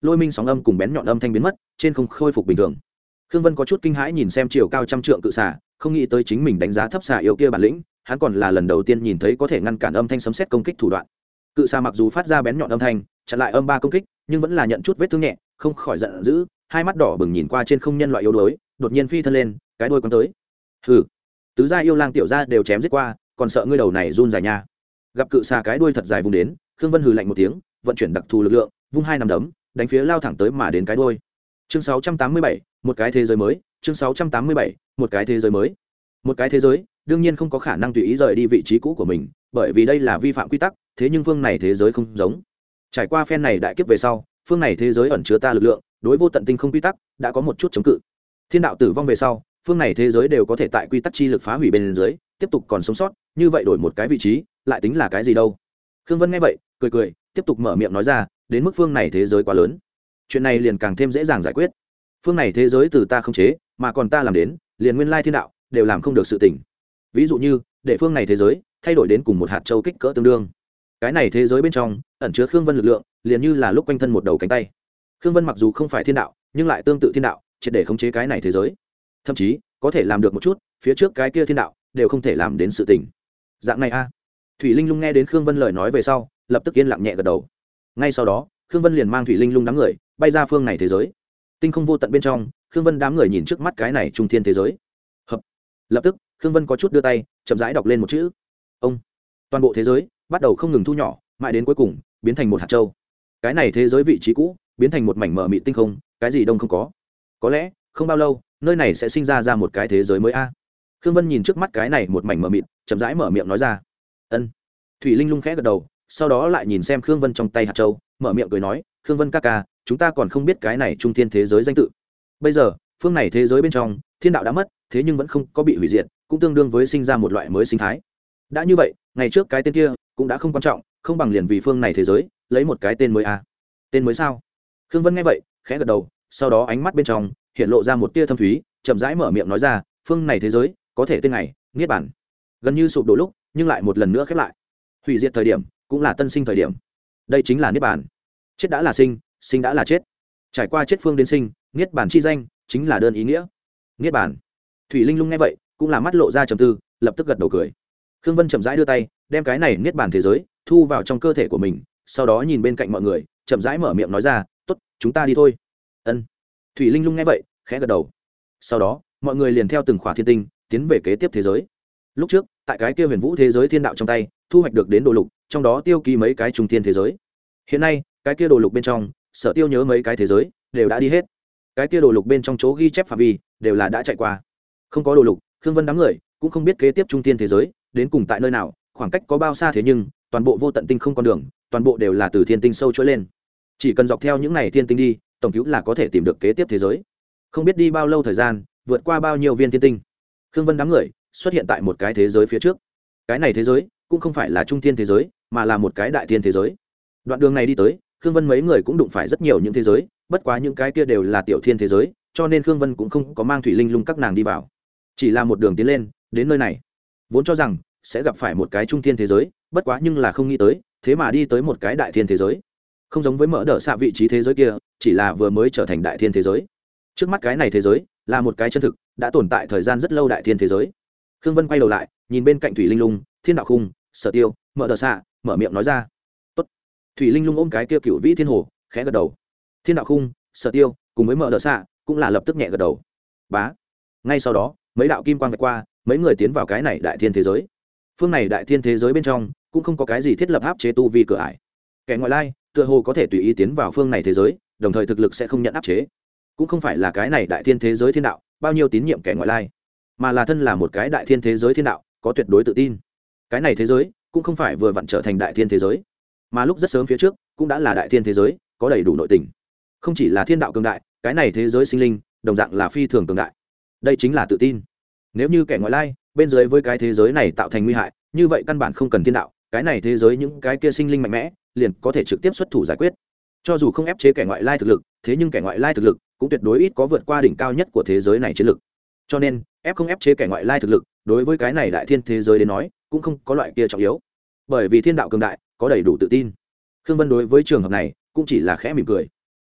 lôi minh sóng âm cùng bén nhọn âm thanh biến mất, trên không khôi phục bình thường. Khương Vân có chút kinh hãi nhìn xem chiều cao trăm trượng cự xà, không nghĩ tới chính mình đánh giá thấp xà yêu kia bản lĩnh, hắn còn là lần đầu tiên nhìn thấy có thể ngăn cản âm thanh sấm sét công kích thủ đoạn. Cự xà mặc dù phát ra bén nhọn âm thanh, chặn lại âm ba công kích, nhưng vẫn là nhận chút vết thương nhẹ, không khỏi giận dữ, hai mắt đỏ bừng nhìn qua trên không nhân loại yếu đuối, đột nhiên phi thân lên, cái đuôi quấn tới. Hừ, tứ gia yêu lang tiểu gia đều chém giết qua, còn sợ ngươi đầu này run dài nha. Gặp cự xà cái đuôi thật dài vùng đến, Khương Vân hừ lạnh một tiếng, vận chuyển đặc thù lực lượng, vung hai nắm đấm, đánh phía lao thẳng tới mà đến cái đuôi. Chương 687, một cái thế giới mới, chương 687, một cái thế giới mới. Một cái thế giới, đương nhiên không có khả năng tùy ý rời đi vị trí cũ của mình, bởi vì đây là vi phạm quy tắc, thế nhưng phương này thế giới không giống. Trải qua phen này đại kiếp về sau, phương này thế giới ẩn chứa ta lực lượng, đối vô tận tinh không quy tắc đã có một chút chống cự. Thiên đạo tử vong về sau, phương này thế giới đều có thể tại quy tắc chi lực phá hủy bên dưới, tiếp tục còn sống sót, như vậy đổi một cái vị trí, lại tính là cái gì đâu. Khương Vân nghe vậy, cười cười, tiếp tục mở miệng nói ra, đến mức phương này thế giới quá lớn, chuyện này liền càng thêm dễ dàng giải quyết. Phương này thế giới từ ta không chế, mà còn ta làm đến, liền nguyên lai thiên đạo đều làm không được sự tình. Ví dụ như, để phương này thế giới thay đổi đến cùng một hạt châu kích cỡ tương đương. Cái này thế giới bên trong ẩn chứa Khương Vân lực lượng, liền như là lúc quanh thân một đầu cánh tay. Khương Vân mặc dù không phải thiên đạo, nhưng lại tương tự thiên đạo, triệt để khống chế cái này thế giới. Thậm chí, có thể làm được một chút, phía trước cái kia thiên đạo đều không thể làm đến sự tình. Dạng này a. Thủy Linh Lung nghe đến Khương Vân lời nói về sau, lập tức yên lặng nhẹ gật đầu. Ngay sau đó, Khương Vân liền mang Thủy Linh Lung đám người bay ra phương này thế giới. Tinh không vô tận bên trong, Khương Vân đám người nhìn trước mắt cái này trung thiên thế giới. Hợp. Lập tức, Khương Vân có chút đưa tay, chậm rãi đọc lên một chữ. Ông. Toàn bộ thế giới bắt đầu không ngừng thu nhỏ, mãi đến cuối cùng biến thành một hạt châu. Cái này thế giới vị trí cũ biến thành một mảnh mờ mịt tinh không, cái gì đông không có. Có lẽ không bao lâu, nơi này sẽ sinh ra một cái thế giới mới a. Khương Vân nhìn trước mắt cái này một mảnh mờ mịt, chậm rãi mở miệng nói ra. Ân. Thủy Linh Lung khẽ gật đầu, sau đó lại nhìn xem Khương Vân trong tay hạt châu, mở miệng cười nói, Khương Vân ca ca, chúng ta còn không biết cái này trung thiên thế giới danh tự. Bây giờ phương này thế giới bên trong thiên đạo đã mất, thế nhưng vẫn không có bị hủy diệt, cũng tương đương với sinh ra một loại mới sinh thái. Đã như vậy, ngày trước cái tên kia cũng đã không quan trọng, không bằng liền vì phương này thế giới lấy một cái tên mới a. Tên mới sao? Khương Vân nghe vậy khẽ gật đầu, sau đó ánh mắt bên trong hiện lộ ra một tia thâm thúy, chậm rãi mở miệng nói ra, phương này thế giới có thể tên này niết bản. Gần như sụp đổ lúc, nhưng lại một lần nữa khép lại. Hủy diệt thời điểm cũng là tân sinh thời điểm. Đây chính là niết bản. Chết đã là sinh, sinh đã là chết. Trải qua chết phương đến sinh, niết bản chi danh chính là đơn ý nghĩa. Niết bản. Thủy Linh Lung nghe vậy cũng là mắt lộ ra trầm tư, lập tức gật đầu cười. Khương Vân chậm rãi đưa tay, đem cái này niết bản thế giới thu vào trong cơ thể của mình, sau đó nhìn bên cạnh mọi người, chậm rãi mở miệng nói ra, tốt, chúng ta đi thôi. Ân. Thủy Linh Lung nghe vậy khẽ gật đầu. Sau đó mọi người liền theo từng khỏa thiên tinh tiến về kế tiếp thế giới. Lúc trước tại cái kia huyền vũ thế giới thiên đạo trong tay thu hoạch được đến đồ lục, trong đó tiêu ký mấy cái trung thiên thế giới. Hiện nay cái kia đồ lục bên trong Sở Tiêu nhớ mấy cái thế giới đều đã đi hết, cái kia đồ lục bên trong chỗ ghi chép phạm vi đều là đã chạy qua. Không có đồ lục, Khương Vân đám người cũng không biết kế tiếp trung thiên thế giới đến cùng tại nơi nào, khoảng cách có bao xa, thế nhưng toàn bộ vô tận tinh không con đường, toàn bộ đều là từ thiên tinh sâu trỗi lên. Chỉ cần dọc theo những này thiên tinh đi, tổng cứu là có thể tìm được kế tiếp thế giới. Không biết đi bao lâu thời gian, vượt qua bao nhiêu viên thiên tinh, Khương Vân đám người xuất hiện tại một cái thế giới phía trước. Cái này thế giới cũng không phải là trung thiên thế giới, mà là một cái đại thiên thế giới. Đoạn đường này đi tới, Khương Vân mấy người cũng đụng phải rất nhiều những thế giới, bất quá những cái kia đều là tiểu thiên thế giới, cho nên Khương Vân cũng không có mang Thủy Linh Lung các nàng đi vào. Chỉ là một đường tiến lên, đến nơi này, vốn cho rằng sẽ gặp phải một cái trung thiên thế giới, bất quá nhưng là không nghĩ tới, thế mà đi tới một cái đại thiên thế giới. Không giống với mở đỡ xạ vị trí thế giới kia, chỉ là vừa mới trở thành đại thiên thế giới. Trước mắt cái này thế giới là một cái chân thực, đã tồn tại thời gian rất lâu đại thiên thế giới. Khương Vân quay đầu lại, nhìn bên cạnh Thủy Linh Lung, Thiên Đạo Khung, Sở Tiêu, mở đỡ xạ, mở miệng nói ra. Tốt. Thủy Linh Lung ôm cái kia cựu vĩ thiên hồ, khẽ gật đầu. Thiên Đạo Khung, Sở Tiêu cùng với mở đỡ xạ cũng là lập tức nhẹ gật đầu. Bá. Ngay sau đó, mấy đạo kim quang vạch qua, mấy người tiến vào cái này đại thiên thế giới. Phương này đại thiên thế giới bên trong cũng không có cái gì thiết lập áp chế tu vi cửa ải. Kẻ ngoại lai tựa hồ có thể tùy ý tiến vào phương này thế giới, đồng thời thực lực sẽ không nhận áp chế. Cũng không phải là cái này đại thiên thế giới thiên đạo bao nhiêu tín nhiệm kẻ ngoại lai, mà là thân là một cái đại thiên thế giới thiên đạo có tuyệt đối tự tin. Cái này thế giới cũng không phải vừa vặn trở thành đại thiên thế giới, mà lúc rất sớm phía trước cũng đã là đại thiên thế giới, có đầy đủ nội tình. Không chỉ là thiên đạo cường đại, cái này thế giới sinh linh đồng dạng là phi thường cường đại. Đây chính là tự tin. Nếu như kẻ ngoại lai bên dưới với cái thế giới này tạo thành nguy hại, như vậy căn bản không cần thiên đạo, cái này thế giới những cái kia sinh linh mạnh mẽ liền có thể trực tiếp xuất thủ giải quyết. Cho dù không ép chế kẻ ngoại lai thực lực, thế nhưng kẻ ngoại lai thực lực cũng tuyệt đối ít có vượt qua đỉnh cao nhất của thế giới này chiến lực. Cho nên ép không ép chế kẻ ngoại lai thực lực, đối với cái này đại thiên thế giới đến nói cũng không có loại kia trọng yếu, bởi vì thiên đạo cường đại, có đầy đủ tự tin. Khương Vân đối với trường hợp này cũng chỉ là khẽ mỉm cười.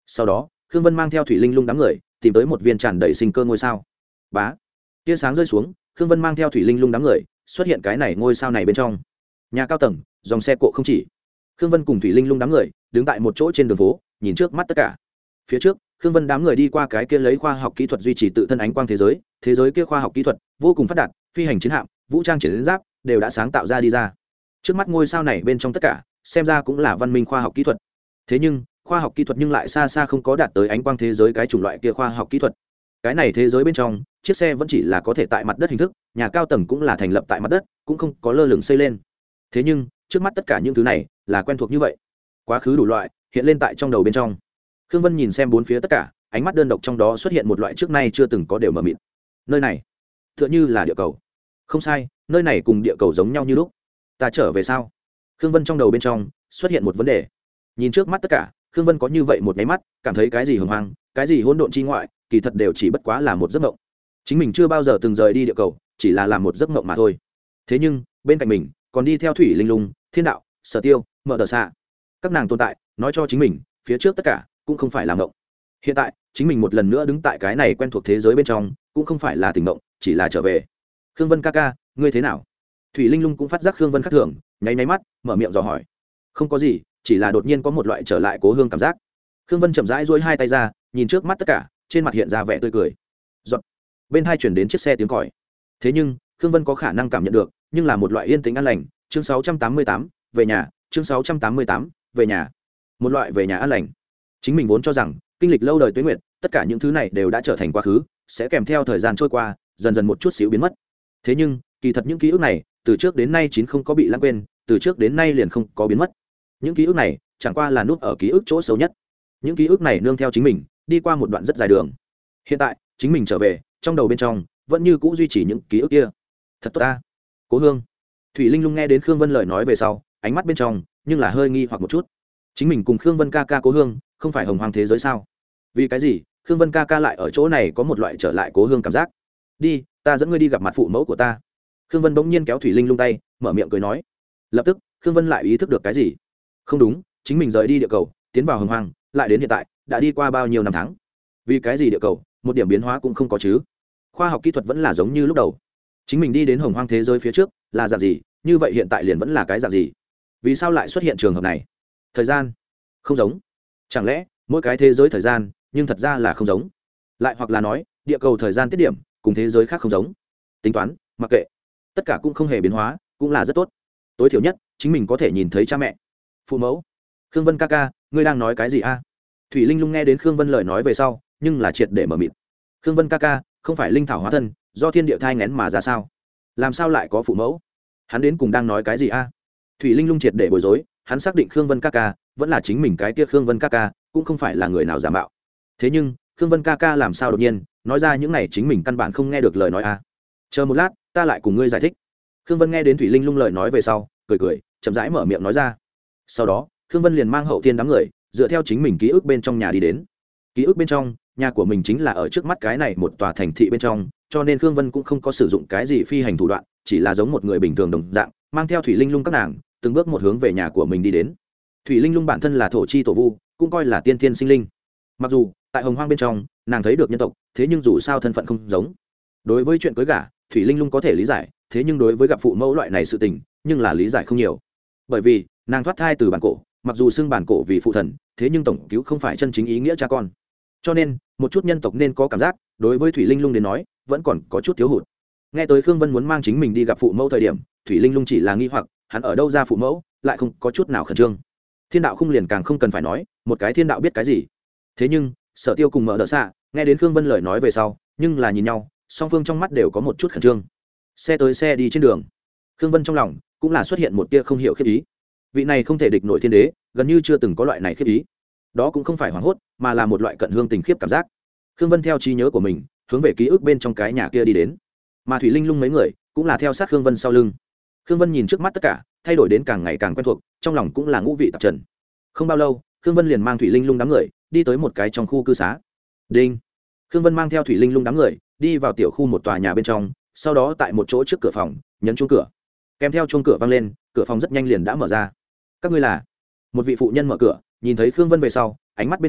sau đó khương vân mang theo thủy linh lung đám người tìm tới một viên tràn đầy sinh cơ ngôi sao. Bá, tia sáng rơi xuống, khương vân mang theo thủy linh lung đám người xuất hiện cái này ngôi sao này bên trong nhà cao tầng, dòng xe cộ không chỉ. Khương vân cùng thủy linh lung đám người đứng tại một chỗ trên đường phố, nhìn trước mắt tất cả. Phía trước khương vân đám người đi qua cái kia lấy khoa học kỹ thuật duy trì tự thân ánh quang thế giới kia khoa học kỹ thuật vô cùng phát đạt, phi hành chiến hạm, vũ trang chiến giáp đều đã sáng tạo ra đi ra. Trước mắt ngôi sao này bên trong tất cả xem ra cũng là văn minh khoa học kỹ thuật. Thế nhưng khoa học kỹ thuật nhưng lại xa xa không có đạt tới ánh quang thế giới cái chủng loại kia khoa học kỹ thuật. Cái này thế giới bên trong chiếc xe vẫn chỉ là có thể tại mặt đất hình thức, nhà cao tầng cũng là thành lập tại mặt đất, cũng không có lơ lửng xây lên. Thế nhưng trước mắt tất cả những thứ này là quen thuộc như vậy, quá khứ đủ loại hiện lên tại trong đầu bên trong. Khương Vân nhìn xem bốn phía tất cả, ánh mắt đơn độc trong đó xuất hiện một loại trước nay chưa từng có đều mờ mịt. Nơi này tựa như là địa cầu. Không sai, nơi này cùng địa cầu giống nhau như lúc. Ta trở về sao? Khương Vân trong đầu bên trong xuất hiện một vấn đề. Nhìn trước mắt tất cả, Khương Vân có như vậy một nháy mắt, cảm thấy cái gì hồng hoang, cái gì hỗn độn chi ngoại, kỳ thật đều chỉ bất quá là một giấc mộng. Chính mình chưa bao giờ từng rời đi địa cầu, chỉ là làm một giấc mộng mà thôi. Thế nhưng bên cạnh mình còn đi theo thủy linh lung, thiên đạo, sở tiêu, mở đờ xạ, các nàng tồn tại nói cho chính mình phía trước tất cả cũng không phải là mộng. Hiện tại chính mình một lần nữa đứng tại cái này quen thuộc thế giới bên trong, cũng không phải là tỉnh mộng, chỉ là trở về. Khương Vân ca ca, ngươi thế nào? Thủy linh lung cũng phát giác Khương Vân khác thường, nháy nháy mắt mở miệng dò hỏi. Không có gì, chỉ là đột nhiên có một loại trở lại cố hương cảm giác. Khương Vân chậm rãi duỗi hai tay ra, nhìn trước mắt tất cả, trên mặt hiện ra vẻ tươi cười. Giọt. Bên hai chuyển đến chiếc xe tiếng còi. Thế nhưng Khương Vân có khả năng cảm nhận được, nhưng là một loại yên tĩnh an lành. Chương 688, về nhà. Chương 688, về nhà. Một loại về nhà an lành. Chính mình vốn cho rằng kinh lịch lâu đời tuế nguyệt, tất cả những thứ này đều đã trở thành quá khứ, sẽ kèm theo thời gian trôi qua, dần dần một chút xíu biến mất. Thế nhưng kỳ thật những ký ức này từ trước đến nay chín không có bị lãng quên, từ trước đến nay liền không có biến mất. Những ký ức này chẳng qua là nút ở ký ức chỗ xấu nhất. Những ký ức này nương theo chính mình đi qua một đoạn rất dài đường. Hiện tại chính mình trở về, trong đầu bên trong vẫn như cũ duy trì những ký ức kia. Thật tốt ta. Cố hương. Thủy linh lung nghe đến Khương Vân lời nói về sau, ánh mắt bên trong nhưng là hơi nghi hoặc một chút. Chính mình cùng Khương Vân ca ca cố hương không phải hồng hoang thế giới sao? Vì cái gì Khương Vân ca ca lại ở chỗ này có một loại trở lại cố hương cảm giác? Đi, ta dẫn ngươi đi gặp mặt phụ mẫu của ta. Khương Vân bỗng nhiên kéo Thủy linh lung tay, mở miệng cười nói. Lập tức Khương Vân lại ý thức được cái gì. Không đúng, chính mình rời đi địa cầu, tiến vào hồng hoang, lại đến hiện tại đã đi qua bao nhiêu năm tháng. Vì cái gì địa cầu một điểm biến hóa cũng không có chứ? Khoa học kỹ thuật vẫn là giống như lúc đầu. Chính mình đi đến hồng hoang thế giới phía trước là dạng gì, như vậy hiện tại liền vẫn là cái dạng gì? Vì sao lại xuất hiện trường hợp này? Thời gian không giống. Chẳng lẽ mỗi cái thế giới thời gian nhưng thật ra là không giống? Lại hoặc là nói địa cầu thời gian tiết điểm cùng thế giới khác không giống? Tính toán mặc kệ, tất cả cũng không hề biến hóa, cũng là rất tốt. Tối thiểu nhất chính mình có thể nhìn thấy cha mẹ, phụ mẫu. Khương Vân ca ca, ngươi đang nói cái gì a? Thủy linh lung nghe đến Khương Vân lời nói về sau, nhưng là triệt để mở mịt. Khương Vân ca ca không phải linh thảo hóa thân do thiên địa thai nghén mà ra sao? Làm sao lại có phụ mẫu? Hắn đến cùng đang nói cái gì a? Thủy linh lung triệt để bối rối. Hắn xác định Khương Vân ca ca vẫn là chính mình, cái kia Khương Vân ca ca cũng không phải là người nào giả mạo. Thế nhưng Khương Vân ca ca làm sao đột nhiên nói ra những này chính mình căn bản không nghe được lời nói a? Chờ một lát, ta lại cùng ngươi giải thích. Khương Vân nghe đến Thủy linh lung lời nói về sau, cười cười, chậm rãi mở miệng nói ra. Sau đó Khương Vân liền mang hậu thiên đám người dựa theo chính mình ký ức bên trong nhà đi đến. Ký ức bên trong nhà của mình chính là ở trước mắt cái này một tòa thành thị bên trong, cho nên Khương Vân cũng không có sử dụng cái gì phi hành thủ đoạn, chỉ là giống một người bình thường đồng dạng, mang theo Thủy linh lung các nàng từng bước một hướng về nhà của mình đi đến. Thủy linh lung bản thân là thổ chi tổ vu, cũng coi là tiên thiên sinh linh. Mặc dù tại hồng hoang bên trong nàng thấy được nhân tộc, thế nhưng dù sao thân phận không giống. Đối với chuyện cưới gả, Thủy linh lung có thể lý giải, thế nhưng đối với gặp phụ mẫu loại này sự tình nhưng là lý giải không nhiều. Bởi vì nàng thoát thai từ bản cổ, mặc dù xưng bản cổ vì phụ thần, thế nhưng tổng cứu không phải chân chính ý nghĩa cha con. Cho nên một chút nhân tộc nên có cảm giác, đối với Thủy linh lung đến nói vẫn còn có chút thiếu hụt. Nghe tới Khương Vân muốn mang chính mình đi gặp phụ mẫu thời điểm, Thủy linh lung chỉ là nghi hoặc, hắn ở đâu ra phụ mẫu, lại không có chút nào khẩn trương. Thiên đạo không liền càng không cần phải nói, một cái thiên đạo biết cái gì. Thế nhưng Sở Tiêu cùng Mở Đỡ Xạ nghe đến Khương Vân lời nói về sau, nhưng là nhìn nhau, song phương trong mắt đều có một chút khẩn trương. Xe tới xe đi trên đường, Khương Vân trong lòng cũng là xuất hiện một tia không hiểu khiếp ý. Vị này không thể địch nổi thiên đế, gần như chưa từng có loại này khiếp ý. Đó cũng không phải hoảng hốt, mà là một loại cận hương tình khiếp cảm giác. Khương Vân theo trí nhớ của mình hướng về ký ức bên trong cái nhà kia đi đến, mà Thủy linh lung mấy người cũng là theo sát Khương Vân sau lưng. Khương Vân nhìn trước mắt tất cả, thay đổi đến càng ngày càng quen thuộc, trong lòng cũng là ngũ vị tạp trần. Không bao lâu, Khương Vân liền mang Thủy linh lung đám người đi tới một cái trong khu cư xá. Đinh. Khương Vân mang theo Thủy linh lung đám người đi vào tiểu khu một tòa nhà bên trong, sau đó tại một chỗ trước cửa phòng nhấn chuông cửa. Kèm theo chuông cửa vang lên, cửa phòng rất nhanh liền đã mở ra. Các ngươi là? Một vị phụ nhân mở cửa, nhìn thấy Khương Vân về sau, ánh mắt bên trong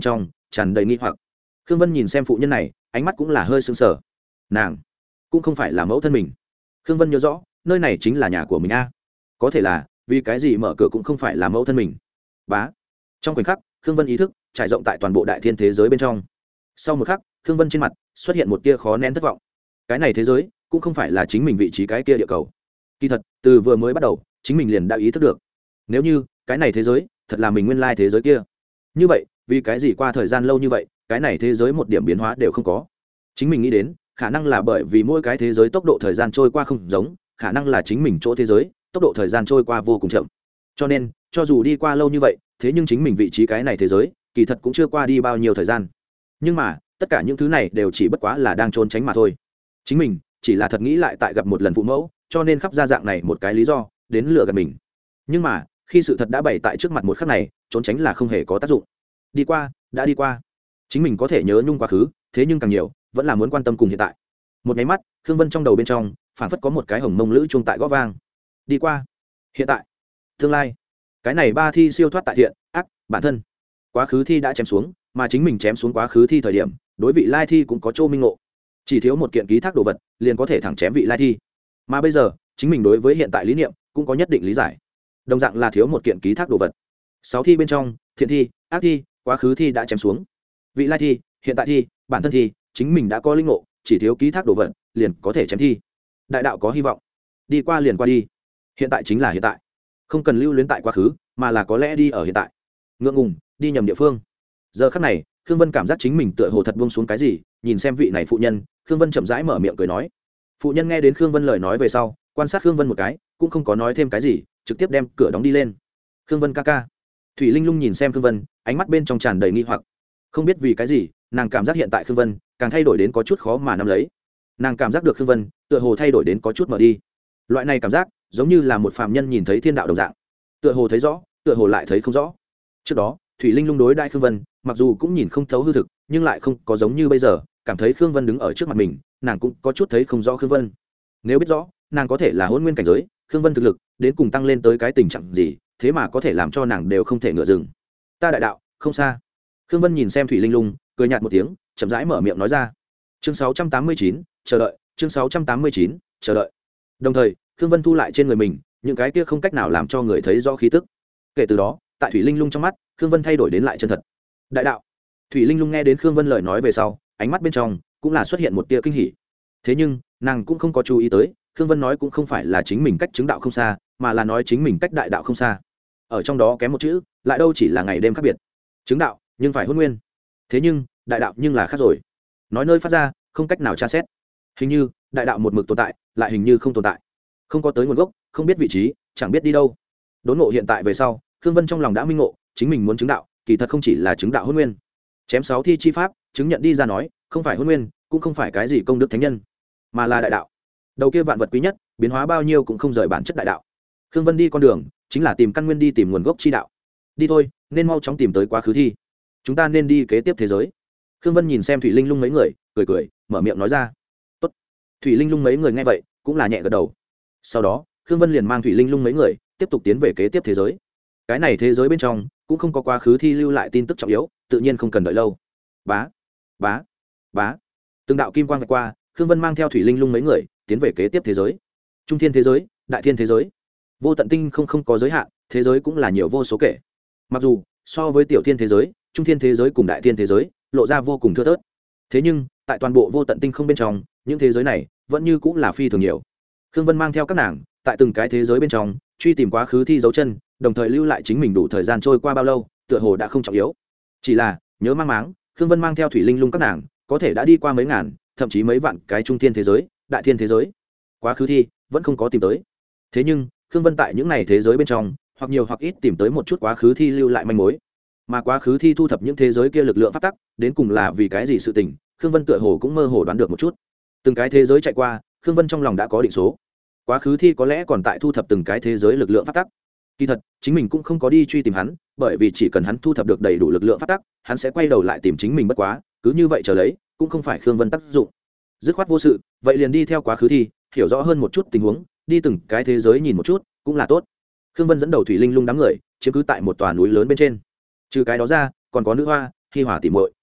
tràn đầy nghi hoặc. Khương Vân nhìn xem phụ nhân này, ánh mắt cũng là hơi sững sờ. Nàng cũng không phải là mẫu thân mình. Khương Vân nhớ rõ, nơi này chính là nhà của mình a. Có thể là, vì cái gì mở cửa cũng không phải là mẫu thân mình. Bá. Trong khoảnh khắc, Khương Vân ý thức trải rộng tại toàn bộ đại thiên thế giới bên trong. Sau một khắc, Khương Vân trên mặt xuất hiện một tia khó nén thất vọng. Cái này thế giới cũng không phải là chính mình vị trí cái kia địa cầu. Kỳ thật, từ vừa mới bắt đầu, chính mình liền đã ý thức được. Nếu như cái này thế giới thật là mình nguyên lai thế giới kia, như vậy, vì cái gì qua thời gian lâu như vậy, cái này thế giới một điểm biến hóa đều không có. Chính mình nghĩ đến, khả năng là bởi vì mỗi cái thế giới tốc độ thời gian trôi qua không giống, khả năng là chính mình chỗ thế giới tốc độ thời gian trôi qua vô cùng chậm. Cho nên, cho dù đi qua lâu như vậy, thế nhưng chính mình vị trí cái này thế giới, kỳ thật cũng chưa qua đi bao nhiêu thời gian. Nhưng mà, tất cả những thứ này đều chỉ bất quá là đang trốn tránh mà thôi. Chính mình chỉ là thật nghĩ lại tại gặp một lần phụ mẫu, cho nên khắp ra dạng này một cái lý do đến lừa gạt mình. Nhưng mà, khi sự thật đã bày tại trước mặt một khắc này, trốn tránh là không hề có tác dụng. Đi qua, đã đi qua. Chính mình có thể nhớ nhung quá khứ, thế nhưng càng nhiều, vẫn là muốn quan tâm cùng hiện tại. Một cái mắt, Khương Vân trong đầu bên trong, phảng phất có một cái hồng mông lữ chuông tại gõ vang. Đi qua, hiện tại, tương lai. Cái này ba thi siêu thoát tại thiện, ác, bản thân. Quá khứ thi đã chém xuống, mà chính mình chém xuống quá khứ thi thời điểm, đối vị lai thi cũng có chỗ minh ngộ. Chỉ thiếu một kiện ký thác đồ vật, liền có thể thẳng chém vị lai thi. Mà bây giờ, chính mình đối với hiện tại lý niệm cũng có nhất định lý giải. Đồng dạng là thiếu một kiện ký thác đồ vật. 6 thi bên trong, thiện thi, ác thi, quá khứ thi đã chém xuống. Vị lai thi, hiện tại thi, bản thân thi, chính mình đã có linh ngộ, chỉ thiếu ký thác đồ vật, liền có thể chém thi. Đại đạo có hy vọng. Đi qua liền qua đi. Hiện tại chính là hiện tại. Không cần lưu luyến tại quá khứ, mà là có lẽ đi ở hiện tại. Ngượng ngùng, đi nhầm địa phương. Giờ khắc này, Khương Vân cảm giác chính mình tựa hồ thật buông xuống cái gì, nhìn xem vị này phụ nhân, Khương Vân chậm rãi mở miệng cười nói. Phụ nhân nghe đến Khương Vân lời nói về sau, quan sát Khương Vân một cái, cũng không có nói thêm cái gì, trực tiếp đem cửa đóng đi lên. Khương Vân ca ca. Thủy Linh Lung nhìn xem Khương Vân, ánh mắt bên trong tràn đầy nghi hoặc. Không biết vì cái gì, nàng cảm giác hiện tại Khương Vân càng thay đổi đến có chút khó mà nắm lấy. Nàng cảm giác được Khương Vân tựa hồ thay đổi đến có chút mở đi. Loại này cảm giác giống như là một phàm nhân nhìn thấy thiên đạo đồng dạng, tựa hồ thấy rõ, tựa hồ lại thấy không rõ. Trước đó, Thủy Linh Lung đối đãi Khương Vân, mặc dù cũng nhìn không thấu hư thực, nhưng lại không có giống như bây giờ, cảm thấy Khương Vân đứng ở trước mặt mình, nàng cũng có chút thấy không rõ Khương Vân. Nếu biết rõ, nàng có thể là hôn nguyên cảnh giới, Khương Vân thực lực đến cùng tăng lên tới cái tình trạng gì, thế mà có thể làm cho nàng đều không thể ngựa dừng. Ta đại đạo, không xa. Khương Vân nhìn xem Thủy Linh Lung, cười nhạt một tiếng, chậm rãi mở miệng nói ra. Chương 689, chờ đợi, chương 689, chờ đợi. Đồng thời, Khương Vân thu lại trên người mình những cái kia không cách nào làm cho người thấy rõ khí tức. Kể từ đó, tại Thủy Linh Lung trong mắt, Khương Vân thay đổi đến lại chân thật. Đại đạo. Thủy Linh Lung nghe đến Khương Vân lời nói về sau, ánh mắt bên trong cũng là xuất hiện một tia kinh hỉ. Thế nhưng, nàng cũng không có chú ý tới, Khương Vân nói cũng không phải là chính mình cách chứng đạo không xa, mà là nói chính mình cách đại đạo không xa. Ở trong đó kém một chữ, lại đâu chỉ là ngày đêm khác biệt. Chứng đạo, nhưng phải hôn nguyên. Thế nhưng, đại đạo nhưng là khác rồi. Nói nơi phát ra, không cách nào tra xét. Hình như, đại đạo một mực tồn tại, lại hình như không tồn tại. Không có tới nguồn gốc, không biết vị trí, chẳng biết đi đâu. Đốn ngộ hiện tại về sau, Khương Vân trong lòng đã minh ngộ, chính mình muốn chứng đạo, kỳ thật không chỉ là chứng đạo hôn nguyên. Chém 6 thi chi pháp, chứng nhận đi ra nói, không phải hôn nguyên, cũng không phải cái gì công đức thánh nhân, mà là đại đạo. Đầu kia vạn vật quý nhất, biến hóa bao nhiêu cũng không rời bản chất đại đạo. Khương Vân đi con đường, chính là tìm căn nguyên, đi tìm nguồn gốc chi đạo. Đi thôi, nên mau chóng tìm tới quá khứ thi. Chúng ta nên đi kế tiếp thế giới. Khương Vân nhìn xem Thủy Linh Lung mấy người, cười cười, mở miệng nói ra. Tốt. Thủy Linh Lung mấy người nghe vậy, cũng là nhẹ gật đầu. Sau đó, Khương Vân liền mang Thủy Linh Lung mấy người tiếp tục tiến về kế tiếp thế giới. Cái này thế giới bên trong cũng không có quá khứ thi lưu lại tin tức trọng yếu, tự nhiên không cần đợi lâu. Bá, bá, bá. Từng đạo kim quang vạch qua, Khương Vân mang theo Thủy Linh Lung mấy người tiến về kế tiếp thế giới. Trung thiên thế giới, đại thiên thế giới. Vô tận tinh không có giới hạn, thế giới cũng là nhiều vô số kể. Mặc dù so với tiểu thiên thế giới, trung thiên thế giới cùng đại thiên thế giới lộ ra vô cùng thưa thớt, thế nhưng tại toàn bộ vô tận tinh không bên trong, những thế giới này vẫn như cũng là phi thường nhiều. Khương Vân mang theo các nàng tại từng cái thế giới bên trong truy tìm quá khứ thi dấu chân, đồng thời lưu lại chính mình đủ thời gian trôi qua bao lâu, tựa hồ đã không trọng yếu. Chỉ là nhớ mang máng, Khương Vân mang theo Thủy Linh Lung các nàng có thể đã đi qua mấy ngàn, thậm chí mấy vạn cái trung thiên thế giới, đại thiên thế giới. Quá khứ thi vẫn không có tìm tới. Thế nhưng Khương Vân tại những này thế giới bên trong, hoặc nhiều hoặc ít tìm tới một chút quá khứ thi lưu lại manh mối. Mà quá khứ thi thu thập những thế giới kia lực lượng pháp tắc, đến cùng là vì cái gì sự tình, Khương Vân tựa hồ cũng mơ hồ đoán được một chút. Từng cái thế giới chạy qua, Khương Vân trong lòng đã có định số. Quá khứ thi có lẽ còn tại thu thập từng cái thế giới lực lượng pháp tắc. Kỳ thật, chính mình cũng không có đi truy tìm hắn, bởi vì chỉ cần hắn thu thập được đầy đủ lực lượng pháp tắc, hắn sẽ quay đầu lại tìm chính mình bất quá, cứ như vậy chờ lấy, cũng không phải Khương Vân tác dụng. Dứt khoát vô sự, vậy liền đi theo quá khứ thi, hiểu rõ hơn một chút tình huống, đi từng cái thế giới nhìn một chút, cũng là tốt. Khương Vân dẫn đầu Thủy Linh Lung đám người, chiếm cứ tại một tòa núi lớn bên trên. Trừ cái đó ra, còn có nữ hoa, Hi Hòa tỉ muội,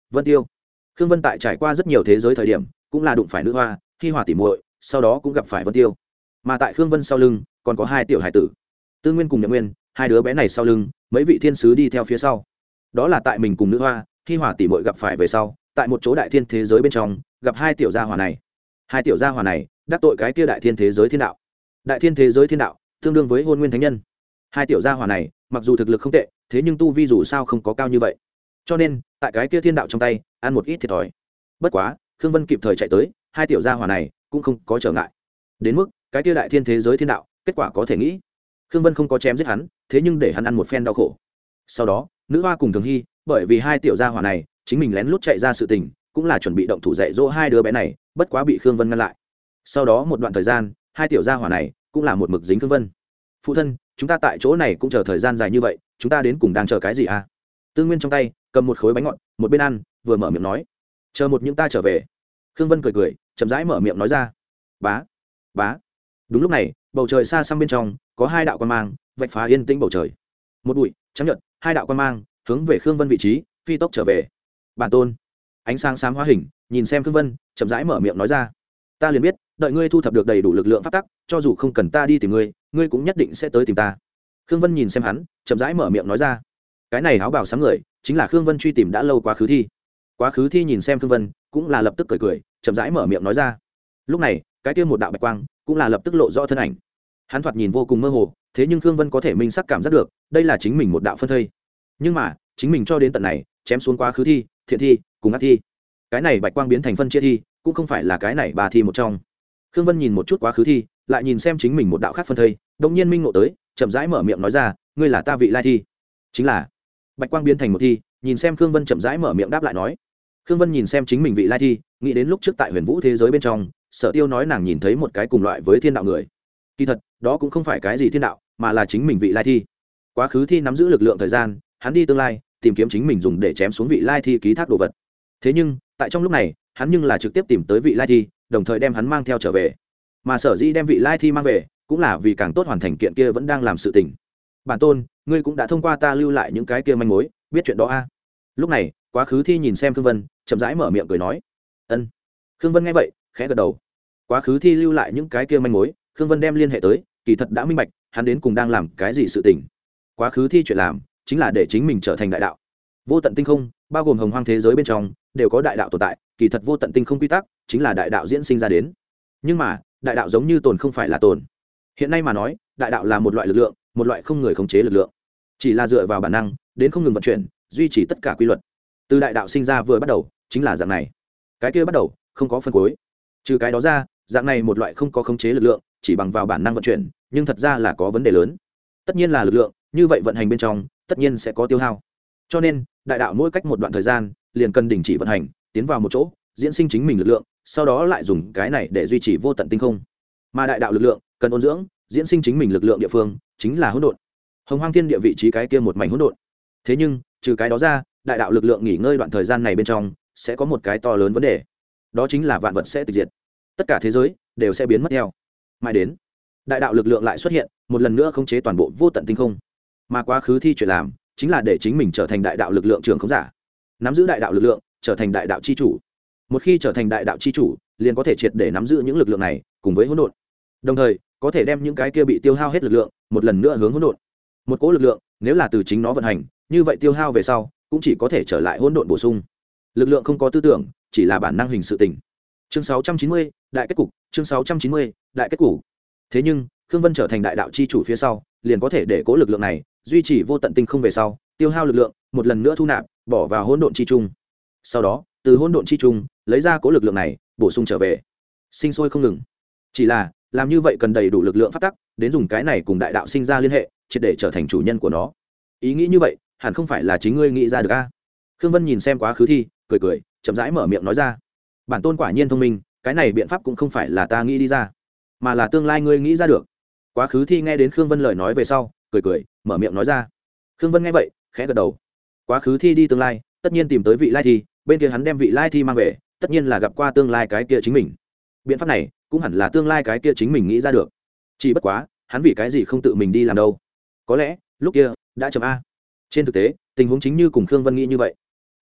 Vân Tiêu. Khương Vân tại trải qua rất nhiều thế giới thời điểm cũng là đụng phải nữ hoa Hi Hòa tỉ muội, sau đó cũng gặp phải Vân Tiêu. Mà tại Khương Vân sau lưng còn có hai tiểu hải tử, Tư Nguyên cùng Nhậm Nguyên, hai đứa bé này sau lưng mấy vị thiên sứ đi theo phía sau. Đó là tại mình cùng nữ hoa Hi Hòa tỉ muội gặp phải về sau, tại một chỗ đại thiên thế giới bên trong gặp hai tiểu gia hỏa này. Hai tiểu gia hỏa này đắc tội cái kia đại thiên thế giới thiên đạo. Đại thiên thế giới thiên đạo tương đương với Hôn Nguyên Thánh Nhân. Hai tiểu gia hỏa này mặc dù thực lực không tệ, thế nhưng tu vi dù sao không có cao như vậy, cho nên tại cái kia thiên đạo trong tay ăn một ít thiệt thòi. Bất quá Khương Vân kịp thời chạy tới, hai tiểu gia hỏa này cũng không có trở ngại. Đến mức cái kia đại thiên thế giới thiên đạo, kết quả có thể nghĩ. Khương Vân không có chém giết hắn, thế nhưng để hắn ăn một phen đau khổ. Sau đó nữ hoa cùng Thường Hy bởi vì hai tiểu gia hỏa này chính mình lén lút chạy ra sự tình, cũng là chuẩn bị động thủ dạy dỗ hai đứa bé này, bất quá bị Khương Vân ngăn lại. Sau đó một đoạn thời gian hai tiểu gia hỏa này cũng là một mực dính Khương Vân. Phụ thân, chúng ta tại chỗ này cũng chờ thời gian dài như vậy, chúng ta đến cùng đang chờ cái gì à? Tư Nguyên trong tay cầm một khối bánh ngọt, một bên ăn vừa mở miệng nói, chờ một những ta trở về. Khương Vân cười cười chậm rãi mở miệng nói ra, bá bá. Đúng lúc này bầu trời xa xăm bên trong có hai đạo quan mang vạch phá yên tĩnh bầu trời. Một bụi trắng nhợt, hai đạo quan mang hướng về Khương Vân vị trí phi tốc trở về. Bản tôn. Ánh sáng xám hóa hình nhìn xem Khương Vân chậm rãi mở miệng nói ra, ta liền biết đợi ngươi thu thập được đầy đủ lực lượng pháp tắc, cho dù không cần ta đi tìm ngươi, ngươi cũng nhất định sẽ tới tìm ta. Khương Vân nhìn xem hắn chậm rãi mở miệng nói ra, cái này áo bào sáng người chính là Khương Vân truy tìm đã lâu Quá Khứ Thi. Quá Khứ Thi nhìn xem Khương Vân cũng là lập tức cười cười chậm rãi mở miệng nói ra. Lúc này cái kia một đạo bạch quang cũng là lập tức lộ rõ thân ảnh. Hắn thoạt nhìn vô cùng mơ hồ, thế nhưng Khương Vân có thể minh sắc cảm giác được đây là chính mình một đạo phân thây. Nhưng mà chính mình cho đến tận này chém xuống Quá Khứ Thi, Thiện Thi cùng Ác Thi, cái này bạch quang biến thành phân chia thi cũng không phải là cái này ba thi một trong. Khương Vân nhìn một chút Quá Khứ Thi, lại nhìn xem chính mình một đạo khác phân thây, đột nhiên minh ngộ tới, chậm rãi mở miệng nói ra, ngươi là ta vị lai thi. Chính là. Bạch quang biến thành một thi, nhìn xem Khương Vân chậm rãi mở miệng đáp lại nói. Khương Vân nhìn xem chính mình vị lai thi, nghĩ đến lúc trước tại Huyền Vũ thế giới bên trong, Sở Tiêu nói nàng nhìn thấy một cái cùng loại với thiên đạo người. Kỳ thật, đó cũng không phải cái gì thiên đạo, mà là chính mình vị lai thi. Quá Khứ Thi nắm giữ lực lượng thời gian, hắn đi tương lai, tìm kiếm chính mình dùng để chém xuống vị lai thi ký thác đồ vật. Thế nhưng, tại trong lúc này, hắn nhưng là trực tiếp tìm tới vị lai thi, đồng thời đem hắn mang theo trở về. Mà sở dĩ đem vị lai thi mang về, cũng là vì càng tốt hoàn thành kiện kia vẫn đang làm sự tình. Bản tôn, ngươi cũng đã thông qua ta lưu lại những cái kia manh mối, biết chuyện đó a? Lúc này Quá Khứ Thi nhìn xem Khương Vân chậm rãi mở miệng cười nói, ân. Khương Vân nghe vậy khẽ gật đầu. Quá Khứ Thi lưu lại những cái kia manh mối, Khương Vân đem liên hệ tới, kỳ thật đã minh bạch hắn đến cùng đang làm cái gì sự tình. Quá Khứ Thi chuyện làm chính là để chính mình trở thành đại đạo. Vô tận tinh không bao gồm hồng hoang thế giới bên trong đều có đại đạo tồn tại, kỳ thật vô tận tinh không quy tắc chính là đại đạo diễn sinh ra đến. Nhưng mà đại đạo giống như tồn không phải là tồn. Hiện nay mà nói, đại đạo là một loại lực lượng, một loại không người khống chế lực lượng, chỉ là dựa vào bản năng đến không ngừng vận chuyển, duy trì tất cả quy luật. Từ đại đạo sinh ra vừa bắt đầu chính là dạng này, cái kia bắt đầu không có phân cuối. Trừ cái đó ra, dạng này một loại không có khống chế lực lượng, chỉ bằng vào bản năng vận chuyển, nhưng thật ra là có vấn đề lớn. Tất nhiên là lực lượng, như vậy vận hành bên trong tất nhiên sẽ có tiêu hao. Cho nên đại đạo mỗi cách một đoạn thời gian liền cần đình chỉ vận hành, tiến vào một chỗ diễn sinh chính mình lực lượng, sau đó lại dùng cái này để duy trì vô tận tinh không. Mà đại đạo lực lượng cần ôn dưỡng diễn sinh chính mình lực lượng địa phương chính là hỗn độn. Hồng hoang thiên địa vị trí cái kia một mảnh hỗn độn. Thế nhưng trừ cái đó ra, đại đạo lực lượng nghỉ ngơi đoạn thời gian này bên trong sẽ có một cái to lớn vấn đề, đó chính là vạn vật sẽ tịch diệt, tất cả thế giới đều sẽ biến mất theo. Mãi đến đại đạo lực lượng lại xuất hiện một lần nữa khống chế toàn bộ vô tận tinh không. Mà Quá Khứ Thi chuyện làm chính là để chính mình trở thành đại đạo lực lượng trưởng khống giả, nắm giữ đại đạo lực lượng, trở thành đại đạo chi chủ. Một khi trở thành đại đạo chi chủ, liền có thể triệt để nắm giữ những lực lượng này cùng với hỗn độn, đồng thời có thể đem những cái kia bị tiêu hao hết lực lượng một lần nữa hướng hỗn độn. Một cỗ lực lượng nếu là từ chính nó vận hành, như vậy tiêu hao về sau cũng chỉ có thể trở lại hỗn độn bổ sung. Lực lượng không có tư tưởng, chỉ là bản năng hình sự tình. Chương 690, đại kết cục. Chương 690, đại kết cục. Thế nhưng Khương Vân trở thành đại đạo chi chủ phía sau, liền có thể để cỗ lực lượng này duy trì vô tận tinh không về sau, tiêu hao lực lượng một lần nữa thu nạp, bỏ vào hỗn độn chi trung. Sau đó từ hỗn độn chi trung lấy ra cỗ lực lượng này, bổ sung trở về, sinh sôi không ngừng. Chỉ là làm như vậy cần đầy đủ lực lượng phát tắc, đến dùng cái này cùng đại đạo sinh ra liên hệ, triệt để trở thành chủ nhân của nó. Ý nghĩ như vậy hẳn không phải là chính ngươi nghĩ ra được a? Khương Vân nhìn xem Quá Khứ Thi cười cười chậm rãi mở miệng nói ra, bản tôn quả nhiên thông minh, cái này biện pháp cũng không phải là ta nghĩ đi ra, mà là tương lai ngươi nghĩ ra được. Quá Khứ Thi nghe đến Khương Vân lời nói về sau cười cười mở miệng nói ra. Khương Vân nghe vậy khẽ gật đầu. Quá Khứ Thi đi tương lai tất nhiên tìm tới vị lai thi, bên kia hắn đem vị lai thi mang về tất nhiên là gặp qua tương lai cái kia chính mình. Biện pháp này cũng hẳn là tương lai cái kia chính mình nghĩ ra được, chỉ bất quá hắn vì cái gì không tự mình đi làm đâu. Có lẽ lúc kia đã chậm a. Trên thực tế tình huống chính như cùng Khương Vân nghĩ như vậy,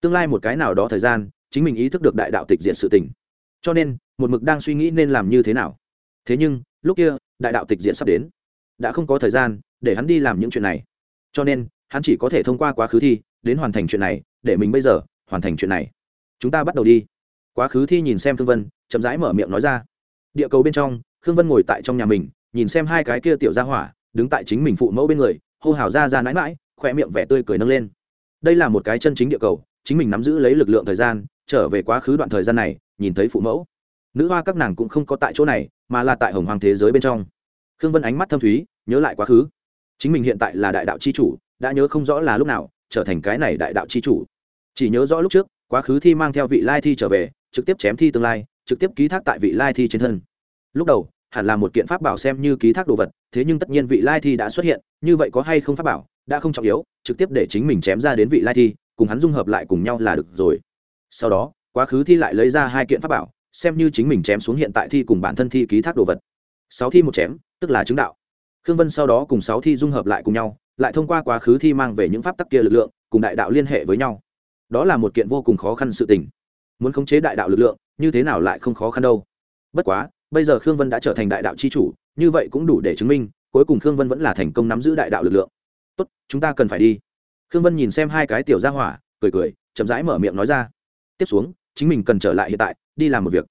tương lai một cái nào đó thời gian chính mình ý thức được đại đạo tịch diệt sự tình, cho nên một mực đang suy nghĩ nên làm như thế nào. Thế nhưng lúc kia đại đạo tịch diệt sắp đến, đã không có thời gian để hắn đi làm những chuyện này, cho nên hắn chỉ có thể thông qua quá khứ thi đến hoàn thành chuyện này, để mình bây giờ hoàn thành chuyện này. Chúng ta bắt đầu đi. Quá khứ thi nhìn xem Khương Vân, chậm rãi mở miệng nói ra. Địa cầu bên trong, Khương Vân ngồi tại trong nhà mình, nhìn xem hai cái kia tiểu gia hỏa đứng tại chính mình phụ mẫu bên người, hô hào ra ra mãi mãi, khỏe miệng vẻ tươi cười nâng lên. Đây là một cái chân chính địa cầu, chính mình nắm giữ lấy lực lượng thời gian trở về quá khứ đoạn thời gian này, nhìn thấy phụ mẫu nữ hoa các nàng cũng không có tại chỗ này, mà là tại hồng hoàng thế giới bên trong. Khương Vân ánh mắt thâm thúy, nhớ lại quá khứ, chính mình hiện tại là đại đạo chi chủ, đã nhớ không rõ là lúc nào trở thành cái này đại đạo chi chủ, chỉ nhớ rõ lúc trước quá khứ thi mang theo vị lai thi trở về, trực tiếp chém thi tương lai, trực tiếp ký thác tại vị lai thi trên thân. Lúc đầu hẳn là một kiện pháp bảo xem như ký thác đồ vật, thế nhưng tất nhiên vị lai thi đã xuất hiện, như vậy có hay không pháp bảo đã không trọng yếu, trực tiếp để chính mình chém ra đến vị lai thi, cùng hắn dung hợp lại cùng nhau là được rồi. Sau đó quá khứ thi lại lấy ra hai kiện pháp bảo, xem như chính mình chém xuống hiện tại thi cùng bản thân thi ký thác đồ vật. 6 thi một chém tức là chứng đạo. Khương Vân sau đó cùng 6 thi dung hợp lại cùng nhau, lại thông qua quá khứ thi mang về những pháp tắc kia lực lượng cùng đại đạo liên hệ với nhau. Đó là một kiện vô cùng khó khăn sự tình. Muốn khống chế đại đạo lực lượng như thế nào lại không khó khăn đâu. Bất quá bây giờ Khương Vân đã trở thành đại đạo chi chủ, như vậy cũng đủ để chứng minh cuối cùng Khương Vân vẫn là thành công nắm giữ đại đạo lực lượng. Tốt, chúng ta cần phải đi. Khương Vân nhìn xem hai cái tiểu gia hỏa, cười cười, chậm rãi mở miệng nói ra. Tiếp xuống chính mình cần trở lại hiện tại, đi làm một việc.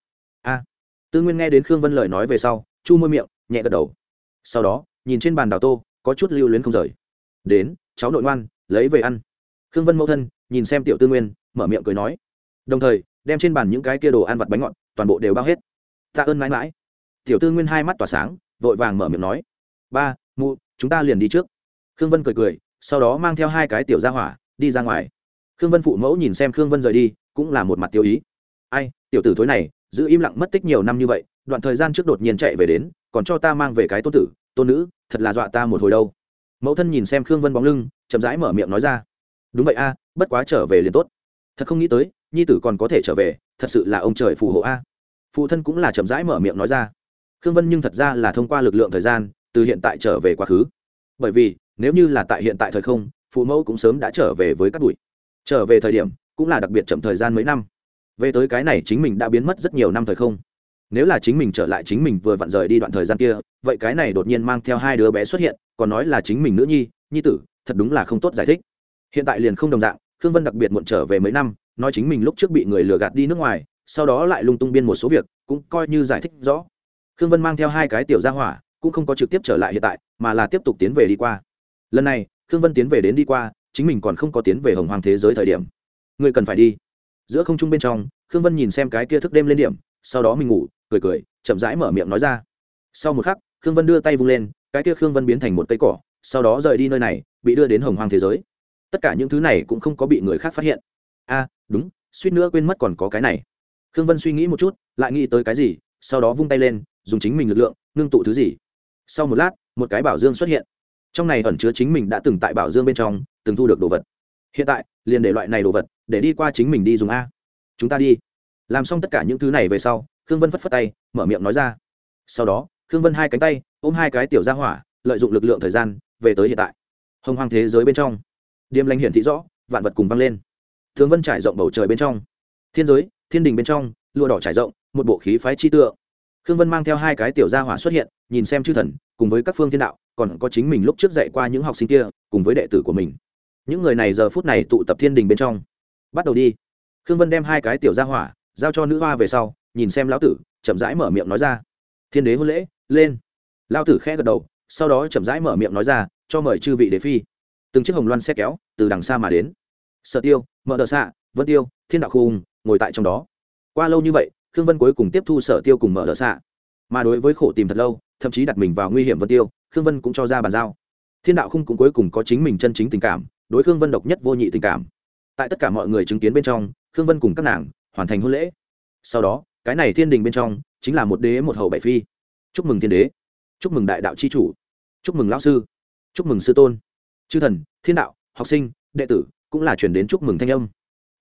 Tư Nguyên nghe đến Khương Vân lời nói về sau, chu môi miệng, nhẹ gật đầu. Sau đó nhìn trên bàn đào tô, có chút lưu luyến không rời. Đến, cháu nội ngoan, lấy về ăn. Khương Vân mẫu thân nhìn xem tiểu Tư Nguyên, mở miệng cười nói, đồng thời đem trên bàn những cái kia đồ ăn vặt bánh ngọt toàn bộ đều bao hết. Tạ ơn mãi mãi. Tiểu Tư Nguyên hai mắt tỏa sáng, vội vàng mở miệng nói, ba mụ, chúng ta liền đi trước. Khương Vân cười cười, sau đó mang theo hai cái tiểu gia hỏa đi ra ngoài. Khương Vân phụ mẫu nhìn xem Khương Vân rời đi, cũng là một mặt tiêu ý. Ai, tiểu tử thối này giữ im lặng mất tích nhiều năm như vậy, đoạn thời gian trước đột nhiên chạy về đến, còn cho ta mang về cái tôn tử tôn nữ, thật là dọa ta một hồi đâu. Mẫu thân nhìn xem Khương Vân bóng lưng, chậm rãi mở miệng nói ra. Đúng vậy a, bất quá trở về liền tốt. Thật không nghĩ tới nhi tử còn có thể trở về, thật sự là ông trời phù hộ a. Phụ thân cũng là chậm rãi mở miệng nói ra. Khương Vân nhưng thật ra là thông qua lực lượng thời gian từ hiện tại trở về quá khứ, bởi vì nếu như là tại hiện tại thời không, phụ mẫu cũng sớm đã trở về với các bụi. Trở về thời điểm cũng là đặc biệt chậm thời gian mấy năm, về tới cái này chính mình đã biến mất rất nhiều năm thời không. Nếu là chính mình trở lại chính mình vừa vặn rời đi đoạn thời gian kia, vậy cái này đột nhiên mang theo hai đứa bé xuất hiện, còn nói là chính mình nữ nhi tử, thật đúng là không tốt giải thích. Hiện tại liền không đồng dạng, Khương Vân đặc biệt muộn trở về mấy năm, nói chính mình lúc trước bị người lừa gạt đi nước ngoài, sau đó lại lung tung biên một số việc, cũng coi như giải thích rõ. Khương Vân mang theo hai cái tiểu gia hỏa, cũng không có trực tiếp trở lại hiện tại, mà là tiếp tục tiến về đi qua. Lần này Khương Vân tiến về đến đi qua, chính mình còn không có tiến về hồng hoàng thế giới thời điểm. Người cần phải đi. Giữa không trung bên trong, Khương Vân nhìn xem cái kia thức đêm lên điểm, sau đó mình ngủ, cười cười, chậm rãi mở miệng nói ra. Sau một khắc, Khương Vân đưa tay vung lên, cái kia Khương Vân biến thành một cây cỏ, sau đó rời đi nơi này, bị đưa đến hồng hoàng thế giới. Tất cả những thứ này cũng không có bị người khác phát hiện. Đúng, suýt nữa quên mất còn có cái này. Khương Vân suy nghĩ một chút, lại nghĩ tới cái gì, sau đó vung tay lên, dùng chính mình lực lượng ngưng tụ thứ gì. Sau một lát, một cái bảo dương xuất hiện, trong này ẩn chứa chính mình đã từng tại bảo dương bên trong từng thu được đồ vật. Hiện tại liền để loại này đồ vật để đi qua chính mình đi dùng a. Chúng ta đi. Làm xong tất cả những thứ này về sau, Khương Vân phất phất tay, mở miệng nói ra. Sau đó Khương Vân hai cánh tay ôm hai cái tiểu gia hỏa, lợi dụng lực lượng thời gian về tới hiện tại hồng hoang thế giới bên trong. Điềm lành hiển thị rõ, vạn vật cùng vang lên. Thường vân trải rộng bầu trời bên trong, thiên giới thiên đình bên trong, lụa đỏ trải rộng, một bộ khí phái chi tượng. Khương Vân mang theo hai cái tiểu gia hỏa xuất hiện, nhìn xem chư thần cùng với các phương thiên đạo, còn có chính mình lúc trước dạy qua những học sinh kia cùng với đệ tử của mình. Những người này giờ phút này tụ tập thiên đình bên trong. Bắt đầu đi. Khương Vân đem hai cái tiểu gia hỏa giao cho nữ hoa về sau, nhìn xem lão tử, chậm rãi mở miệng nói ra. Thiên đế hôn lễ, lên. Lão tử khẽ gật đầu, sau đó chậm rãi mở miệng nói ra, cho mời chư vị đế phi. Từng chiếc hồng loan xe kéo từ đằng xa mà đến. Sở Tiêu, Mở Đờ Xạ, Vân Tiêu, Thiên Đạo Khung ngồi tại trong đó. Qua lâu như vậy, Khương Vân cuối cùng tiếp thu Sở Tiêu cùng Mở Đờ Xạ. Mà đối với khổ tìm thật lâu, thậm chí đặt mình vào nguy hiểm Vân Tiêu, Khương Vân cũng cho ra bàn giao. Thiên Đạo Khung cũng cuối cùng có chính mình chân chính tình cảm, đối Khương Vân độc nhất vô nhị tình cảm. Tại tất cả mọi người chứng kiến bên trong, Khương Vân cùng các nàng hoàn thành hôn lễ. Sau đó, cái này thiên đình bên trong chính là một đế một hầu bảy phi. Chúc mừng thiên đế, chúc mừng đại đạo chi chủ, chúc mừng lão sư, chúc mừng sư tôn. Chư thần, thiên đạo, học sinh, đệ tử cũng là truyền đến chúc mừng thanh âm.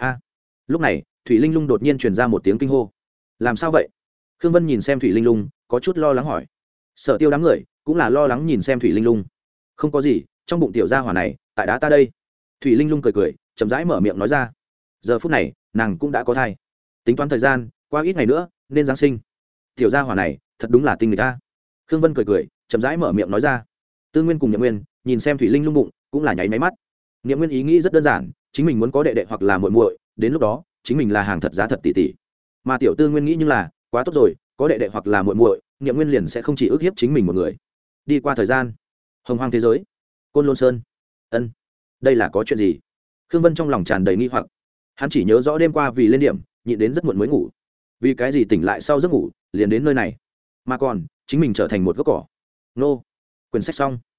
Lúc này Thủy Linh Lung đột nhiên truyền ra một tiếng kinh hô. Làm sao vậy? Khương Vân nhìn xem Thủy Linh Lung, có chút lo lắng hỏi. Sở Tiêu đám người cũng là lo lắng nhìn xem Thủy Linh Lung. Không có gì, trong bụng tiểu gia hỏa này tại đá ta đây. Thủy Linh Lung cười cười, chậm rãi mở miệng nói ra. giờ phút này nàng cũng đã có thai, tính toán thời gian qua ít ngày nữa nên giáng sinh. Tiểu gia hỏa này thật đúng là tinh người ta. Khương Vân cười cười chậm rãi mở miệng nói ra. Tư Nguyên cùng Nhậm Nguyên nhìn xem Thủy Linh lung bụng cũng là nháy máy mắt. Nhậm Nguyên ý nghĩ rất đơn giản, chính mình muốn có đệ đệ hoặc là muội muội, đến lúc đó chính mình là hàng thật giá thật tỷ tỷ. Mà tiểu Tư Nguyên nghĩ nhưng là quá tốt rồi, có đệ đệ hoặc là muội muội, Nhậm Nguyên liền sẽ không chỉ ức hiếp chính mình một người. Đi qua thời gian, hồng hoang thế giới, Côn Lôn Sơn. Ân, đây là có chuyện gì? Khương Vân trong lòng tràn đầy nghi hoặc. Hắn chỉ nhớ rõ đêm qua vì lên điểm nhịn đến rất muộn mới ngủ, vì cái gì tỉnh lại sau giấc ngủ liền đến nơi này, mà còn chính mình trở thành một gốc cỏ. Nô, quyển sách xong.